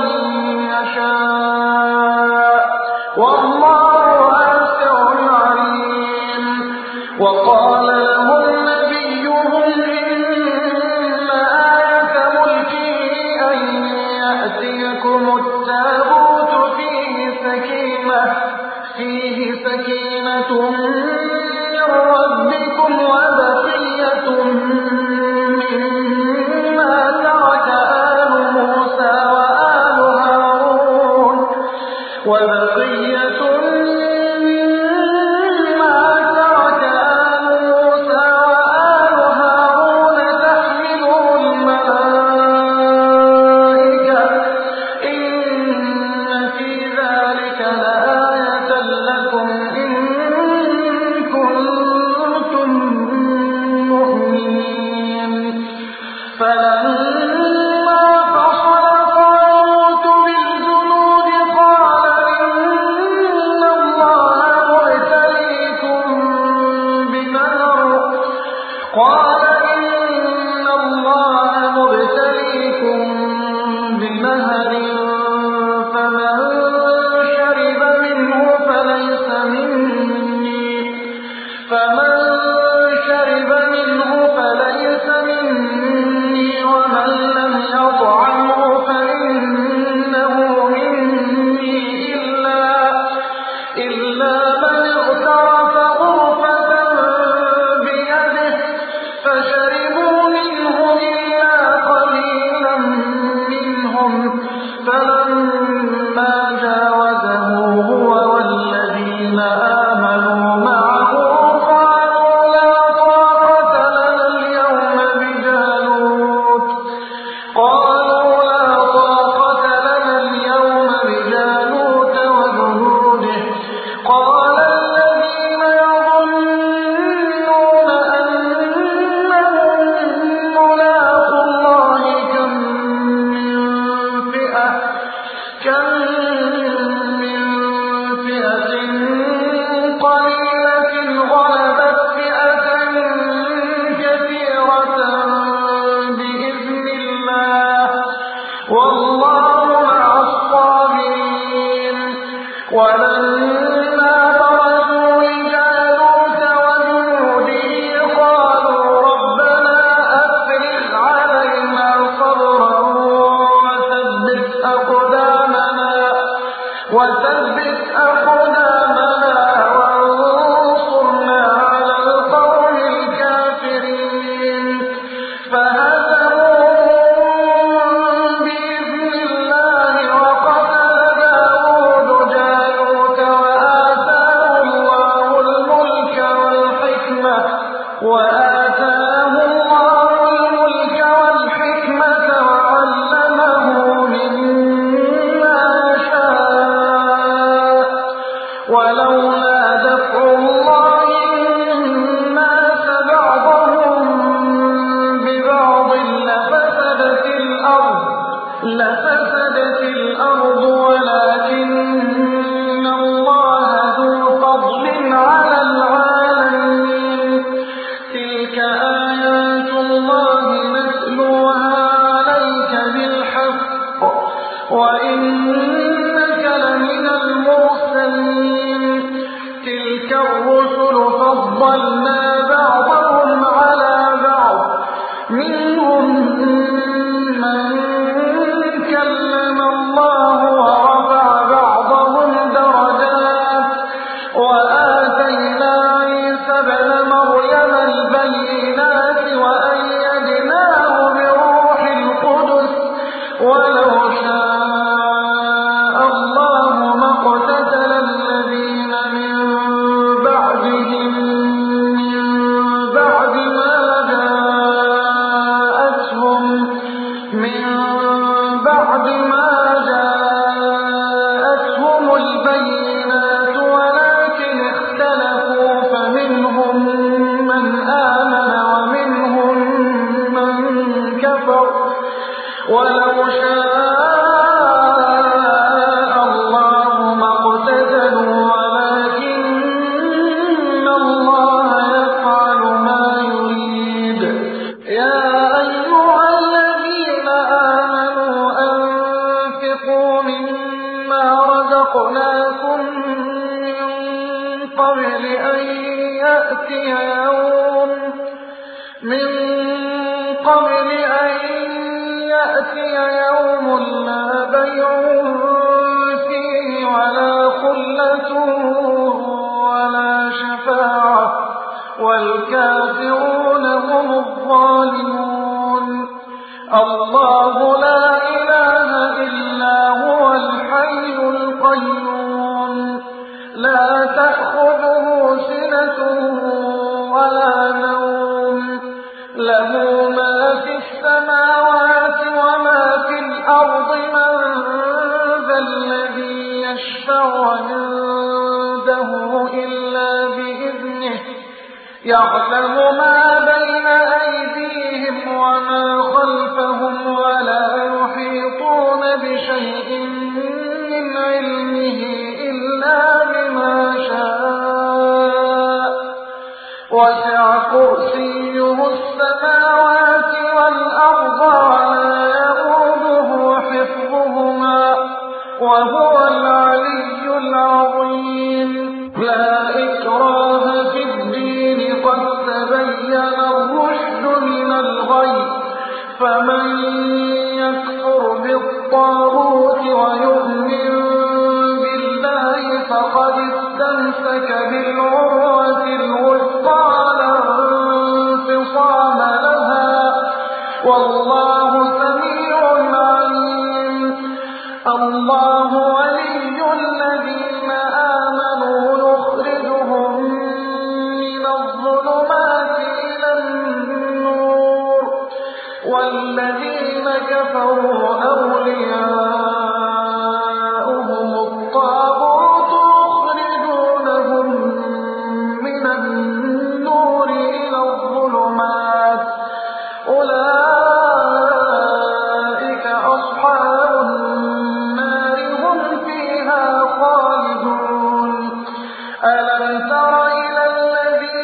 يشاء والله واسع عليم. وقال لهم نبيهم إن آية ملكه أن يأتيكم التابوت فيه سكينة فيه سكينة من ربكم وبقية مما ترك آل موسى وآل هارون وبقية مما ترك آل موسى وآل هارون تحمله الملائكة إن في ذلك لآية لكم إن كنتم مؤمنين. فلما فصل طالوت بالجنود قال إن الله مبتليكم بنهر قال إن الله مبتليكم بنهر فمن شرب منه فليس مني فمن شرب منه فليس مني ومن لم يطعمه فإنه مني إلا إلا من اغترف غرفة بيده فشربوا منه إلا قليلا منهم فلما جاوزه هو والذين آمنوا معه قالوا لا طاقة لنا اليوم بجالوت قالوا لا طاقة لنا اليوم بجالوت وجنوده قال الذين يظنون أنهم ملاقو الله كم من فئة كم من فئة قليلة غلبت فئة كثيرة بإذن الله والله مع الصابرين. ولما برزوا لجالوت وجنوده قالوا ربنا أفرغ علينا صبرا وثبت أقدامنا وثبت أقدامنا وانصرنا على القوم الكافرين. فهزموهم بإذن الله وقتل داود جالوت وآتاه الله الملك والحكمة وآتاه الله الملك والحكمة وعلمه مما يشاء ولولا دفع الله الناس بعضهم ببعض لفسدت الأرض لفسدت الأرض ولكن الله ذو فضل على العالمين. تلك آيات الله نتلوها عليك بالحق وإنك لمن المرسلين. تلك الرسل فضلنا بعضهم على بعض منهم من كلم الله ورفع بعضهم درجات وآتينا عيسى ابن مريم البينات وأيدناه بروح القدس ولو شاء الله ما اقتتل الذين من بعدهم من بعد ما جاءهم ولو شاء الله ما اقتتلوا ولكن الله يفعل ما يريد. يا أيها الذين آمنوا أنفقوا مما رزقناكم من قبل أن يأتي يوم من قبل أن يأتي يوم لا بيع فيه ولا خلة ولا شفاعة والكافرون هم الظالمون. الله لا إله إلا هو الحي القيوم لا تأخذه سنة ولا نوم له ما في السماوات وما في الأرض. من ذا الذي يشفع عنده إلا بإذنه يعلم ما بين أيديهم وما خلفهم ولا يحيطون بشيء من علمه إلا بما شاء وسع كرسيه السماوات والأرض ولا يئوده حفظهما وهو العلي العظيم. لا إكراه في الدين قد تبين الرشد من الغي فمن يكفر بالطاغوت ويؤمن بالله فقد استمسك بالعروة الوثقى لا انفصام لها والله سميع عليم. الله ولي الذين آمنوا يخرجهم من الظلمات إلى النور والذين كفروا أولياؤهم الطاغوت يخرجونهم من النور إلى الظلمات أولئك أصحاب النار هم فيها خالدون. ألم تر إلى الذي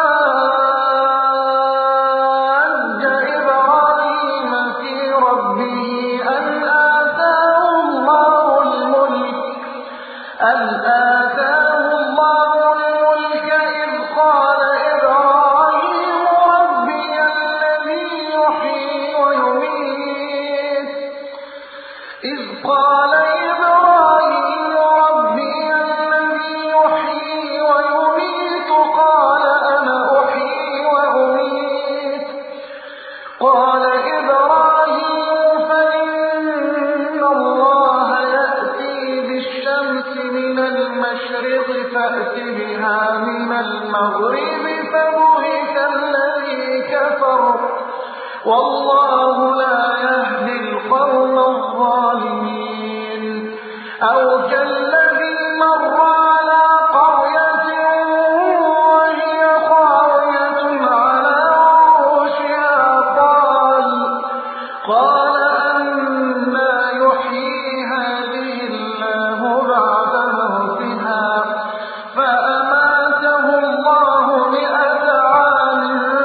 حاج إبراهيم في ربه أن آتاه الله الملك أن آتاه الله الملك إذ قال إبراهيم ربي الذي يحيي ويميت إذ قال إبراهيم ربي الذي يحيي ويميت قال أنا أحيي وأميت قال إبراهيم فإن الله يأتي بالشمس من المشرق فأت بها من المغرب فبهت الذي كفر والله لا يهدي القوم الظالمين. أو كالذي مر على قرية وهي خاوية على عروشها قال قال أنى يحيي هذه الله بعد موتها فأماته الله مئة عام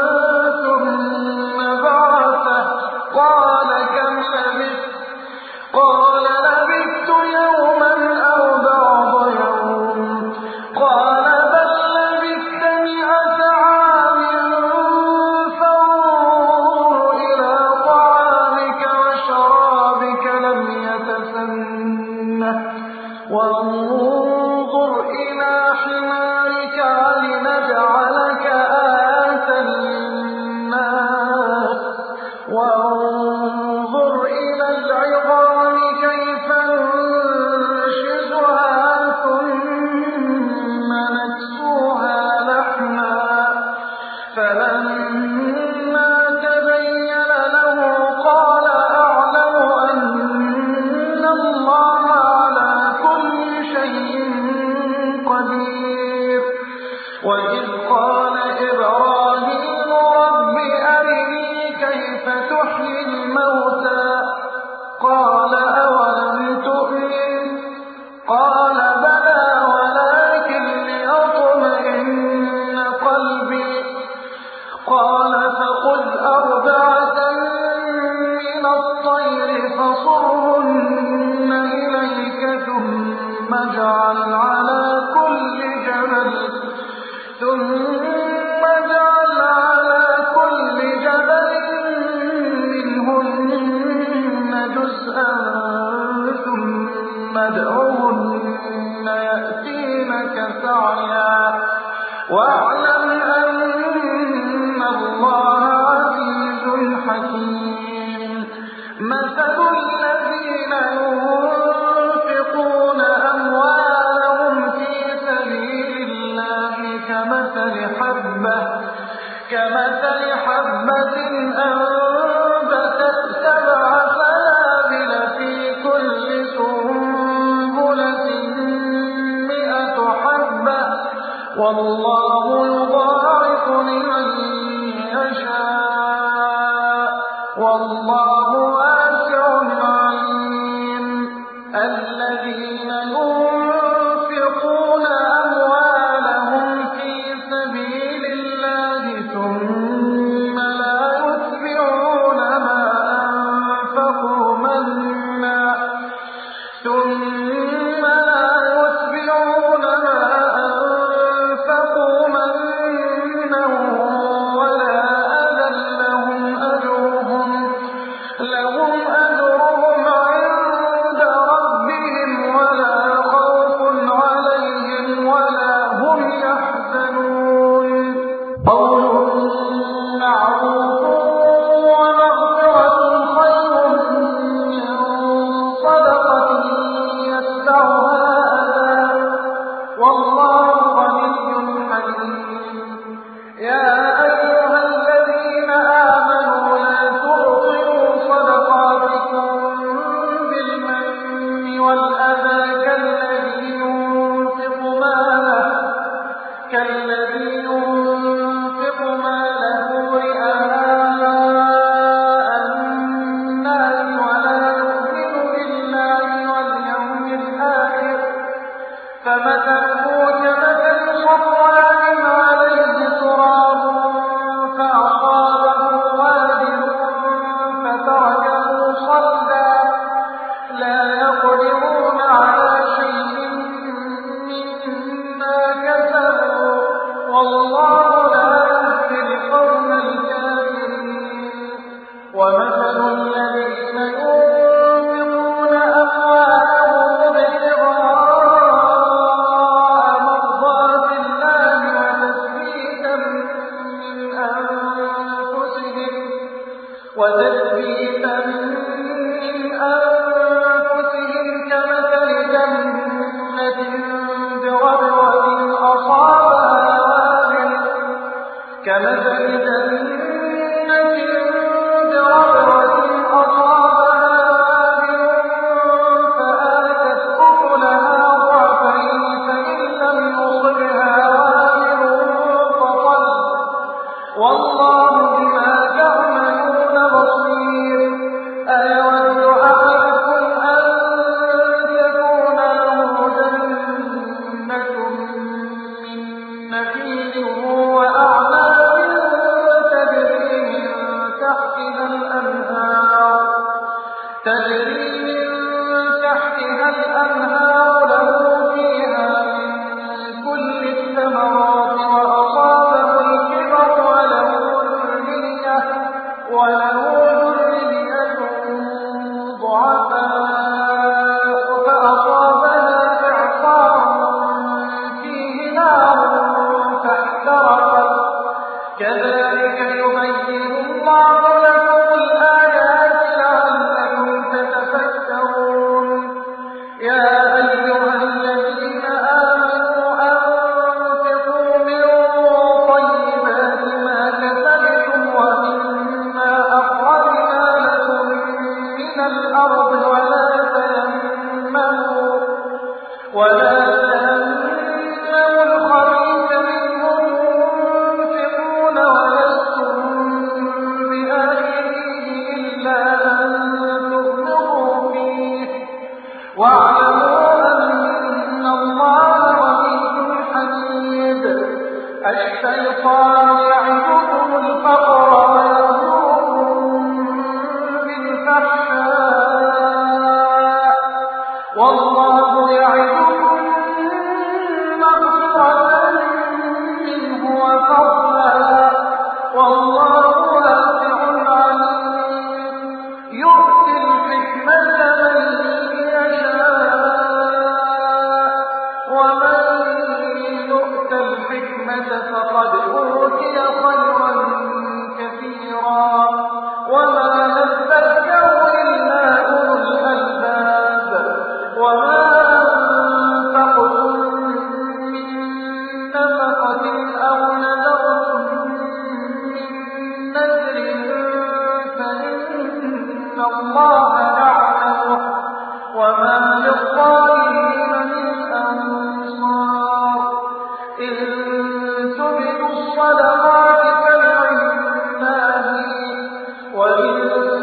ثم بعثه قال كم لبثت قال لبثت يوما أو بعض يوم قال بل لبثت مئة عام فانظر إلى طعامك وشرابك لم يتسنه وانظر إلى حمارك لنجعلك آية للناس وانظر إلى العظام كيف ننشزها ثم نكسوها لحما فلما تبين له قال أعلم أن الله على كل شيء قدير. وإذ قال إبراهيم رب أرني كيف تحيي والله واسع عليم. الذين ينفقون أموالهم في سبيل الله ثم لا يتبعون ما أنفقوا منا ثم لا يتبعون ما أنفقوا منا ولا أذى لهم أجرهم لهم أجرهم عند ربهم ولا خوف عليهم ولا هم يحزنون. قول معروف ومغفرة خير من صدقة يتبعها أذى والله غني حليم. يا أيها الذين آمنوا لا تبطلوا صدقاتكم بالمن والأذى كالذي ينفق ماله كالذي ينفق ماله رئاء الناس ولا يؤمن بالله واليوم الآخر فمثله كمثل صفوان عليه تراب فأصابه وابل فتركه صلدا لا يقدرون على شيء مما كسبوا والله لا يهدي القوم الكافرين. ومثل الذين ينفقون أموالهم ابتغاء مرضات الله وتثبيتا من أنفسهم وتثبيتا من أنفسهم كمثل جنة بربوة أصابها وابل كمثل جنة بربوة أصابها وابل فآتت أكلها ضعفين فإن لم يصبها وابل فطل والله بما تعملون بصير. أيود أحدكم أن تكون له جنة من نخيل وأعناب تجري من تحتها الأنهار تجري من تحتها الأنهار له فيها من كل الثمرات وأصابه الكبر وله ذرية وله ذرية ضعفاء فأصابها إعصار فيه نار فاحترقت. كذلك يبين الله لكم الآيات لعلكم تتفكرون. يا أيها الذين آمنوا أنفقوا من طيبات ما كسبتم ومما أخرجنا لكم من الأرض ولا تيمموا ولا تيمموا الخبيث منه تنفقون ولستم بآخذه إلا أن تغمضوا فيه واعلموا أن الله غني حميد. الشيطان يعدكم الفقر ويأمركم بالفحشاء والله يعدكم مغفرة منه وفضلا والله واسع عليم. يؤتي الحكمة من يشاء ومن يؤت الحكمة فقد أوتي خيرا كثيرا وما يذكر إلا أولو الألباب. وما أنفقتم من نفقة أو نذرتم من نذر فإن الله يعلمه وما للظالمين من أنصار. إن تبدوا الصدقات فنعم وإن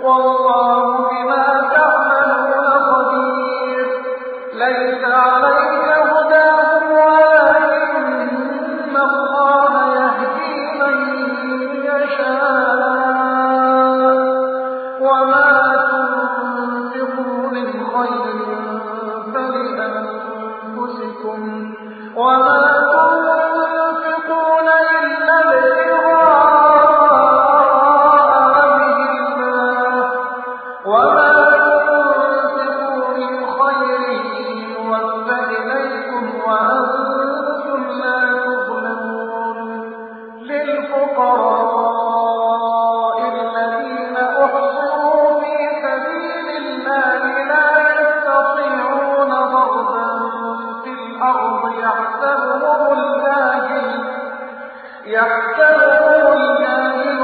والله بما تعملون خبير. ليس عليك هداهم ولكن الله يهدي من يشاء وما تنفقوا من خير فلأنفسكم وما تنفقون إلا ابتغاء وجه الله وما تنفقوا من خير يوفى إليكم وأنتم لا تظلمون. للفقراء الذين أحصروا في سبيل الله لا يستطيعون ضربا في الأرض يحسبهم الجاهل يحسبهم الجاهل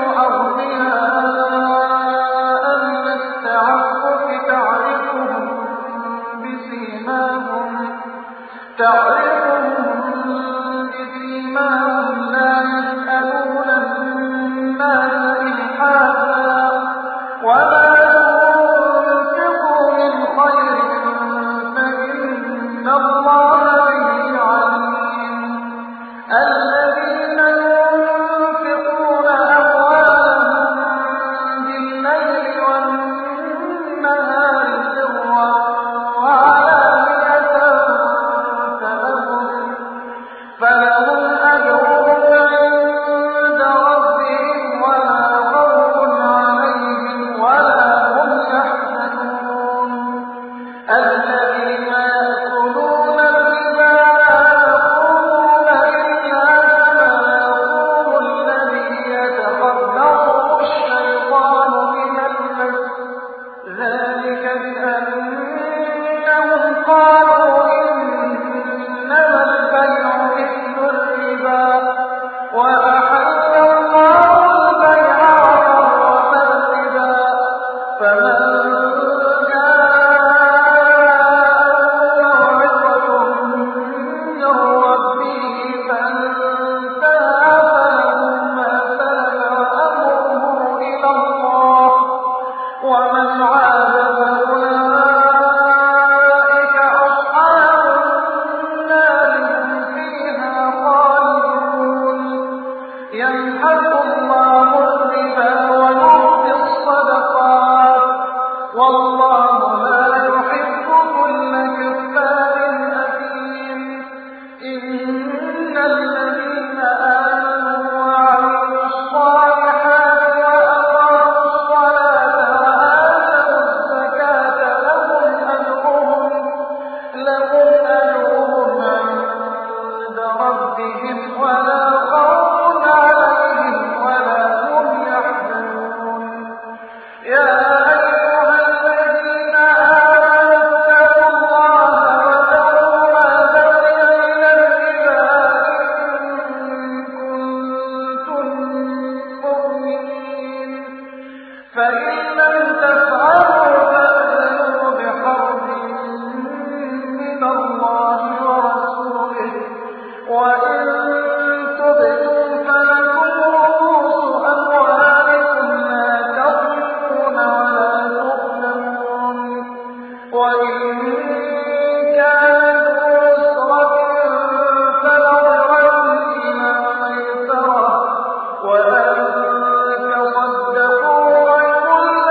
أغنياء من التعفف تعرفهم بسيماهم تعرفهم بسيماهم لا يسألون الناس إلحافا وما تنفقوا من خير فإن الله به عليم. الذين ينفقون أموالهم بالليل والنهار سرا وعلانية فلهم فلهم أجرهم عند ربهم ولا خوف عليهم ولا هم يحزنون. الذين يأكلون الربا لا يقومون إلا كما يقوم الذي يتخبطه الشيطان من المس ذلك بأنهم قالوا إنما البيع مثل الربا وأحل الله البيع وحرم الربا فمن جاءه موعظة من ربه فانتهى فله ما سلف وأمره إلى الله ومن عاد فأولئك أصحاب النار هم فيها خالدون. يمحق الله الربا ويربي الصدقات والله لا يحب كل كفار أثيم. إن الذين آمنوا وعملوا الصالحات وأقاموا الصلاة وآتوا الزكاة لهم أجرهم لهم أجرهم عند ربهم ولا خوف عليهم ولا هم يحزنون. يا أيها الذين آمنوا اتقوا الله وذروا ما بقي من الربا إن كنتم مؤمنين فإن لم تفعلوا فأذنوا بحرب من الله ورسوله وإن تبتم فلكم رؤوس أموالكم لا تظلمون ولا تظلمون. وإن كان ذو عسرة فنظرة إلى ميسرة وأن تصدقوا خير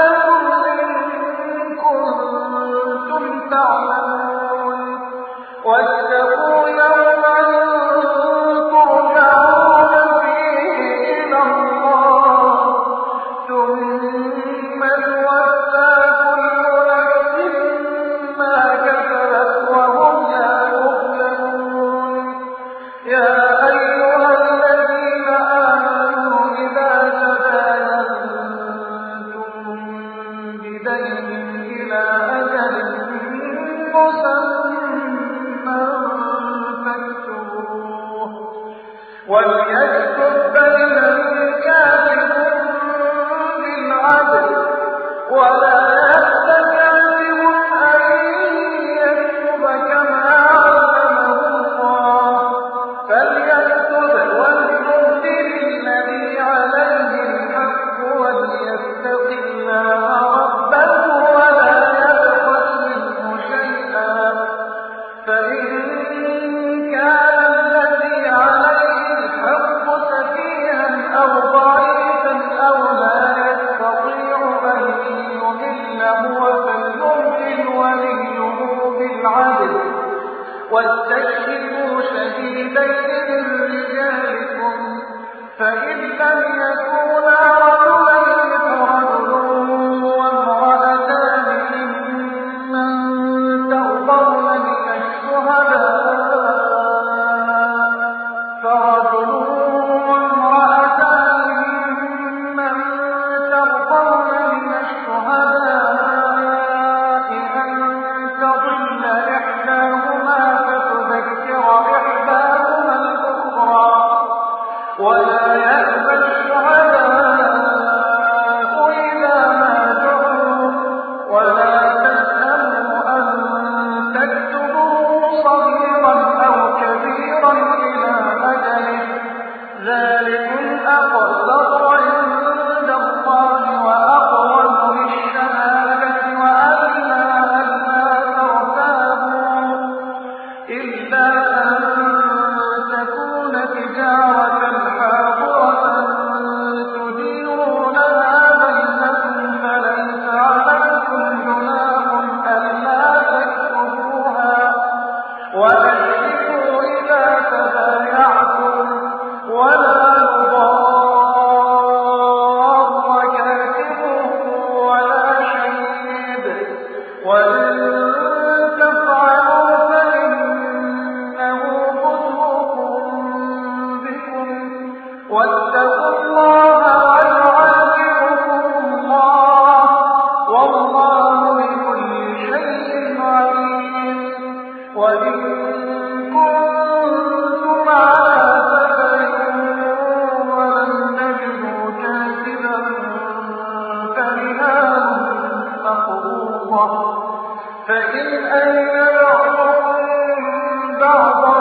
فإن أمن بعضكم بعضا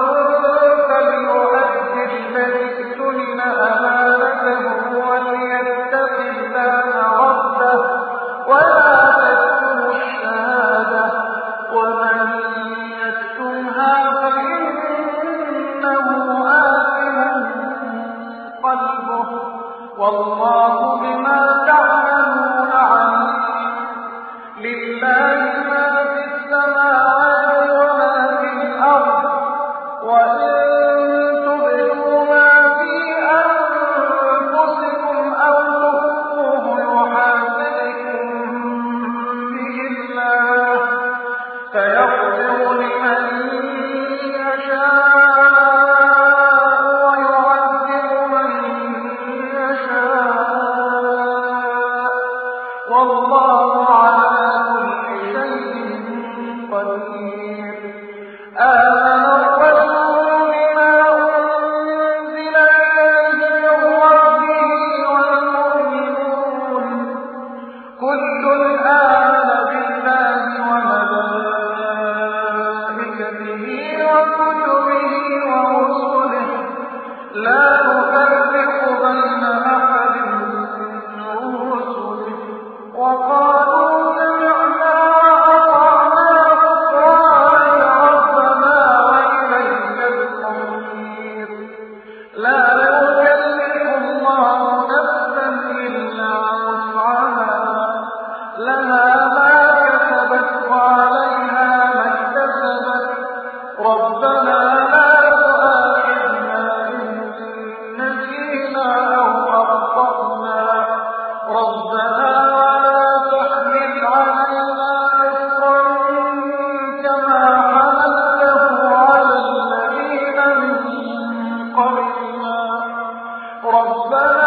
فليؤدي الذي اؤتمن أمانته وليتق الله ربه ولا تكتموا الشهادة ومن يكتمها فإنه آثم قلبه والله بما تعملون عليم. لله ما في السماوات وما في الأرض وإن تبدوا ما في أنفسكم أو تخفوه يحاسبكم به الله فيغفر لمن يشاء ويعذب من يشاء والله على كل شيء قدير. آمن الرسول بما أنزل إليه من ربه والمؤمنون كل آمن بالله وملائكته وكتبه ورسله لا نفرق بين أحد من رسله وقالوا سمعنا وأطعنا غفرانك ربنا وإليك المصير. لا يكلف الله نفسا إلا وسعها لها ما كسبت وعليها ما اكتسبت ربنا لا تؤاخذنا إن نسينا أو أخطأنا ربنا ولا تحمل علينا إصرا كما حملته على الذين من قبلنا ربنا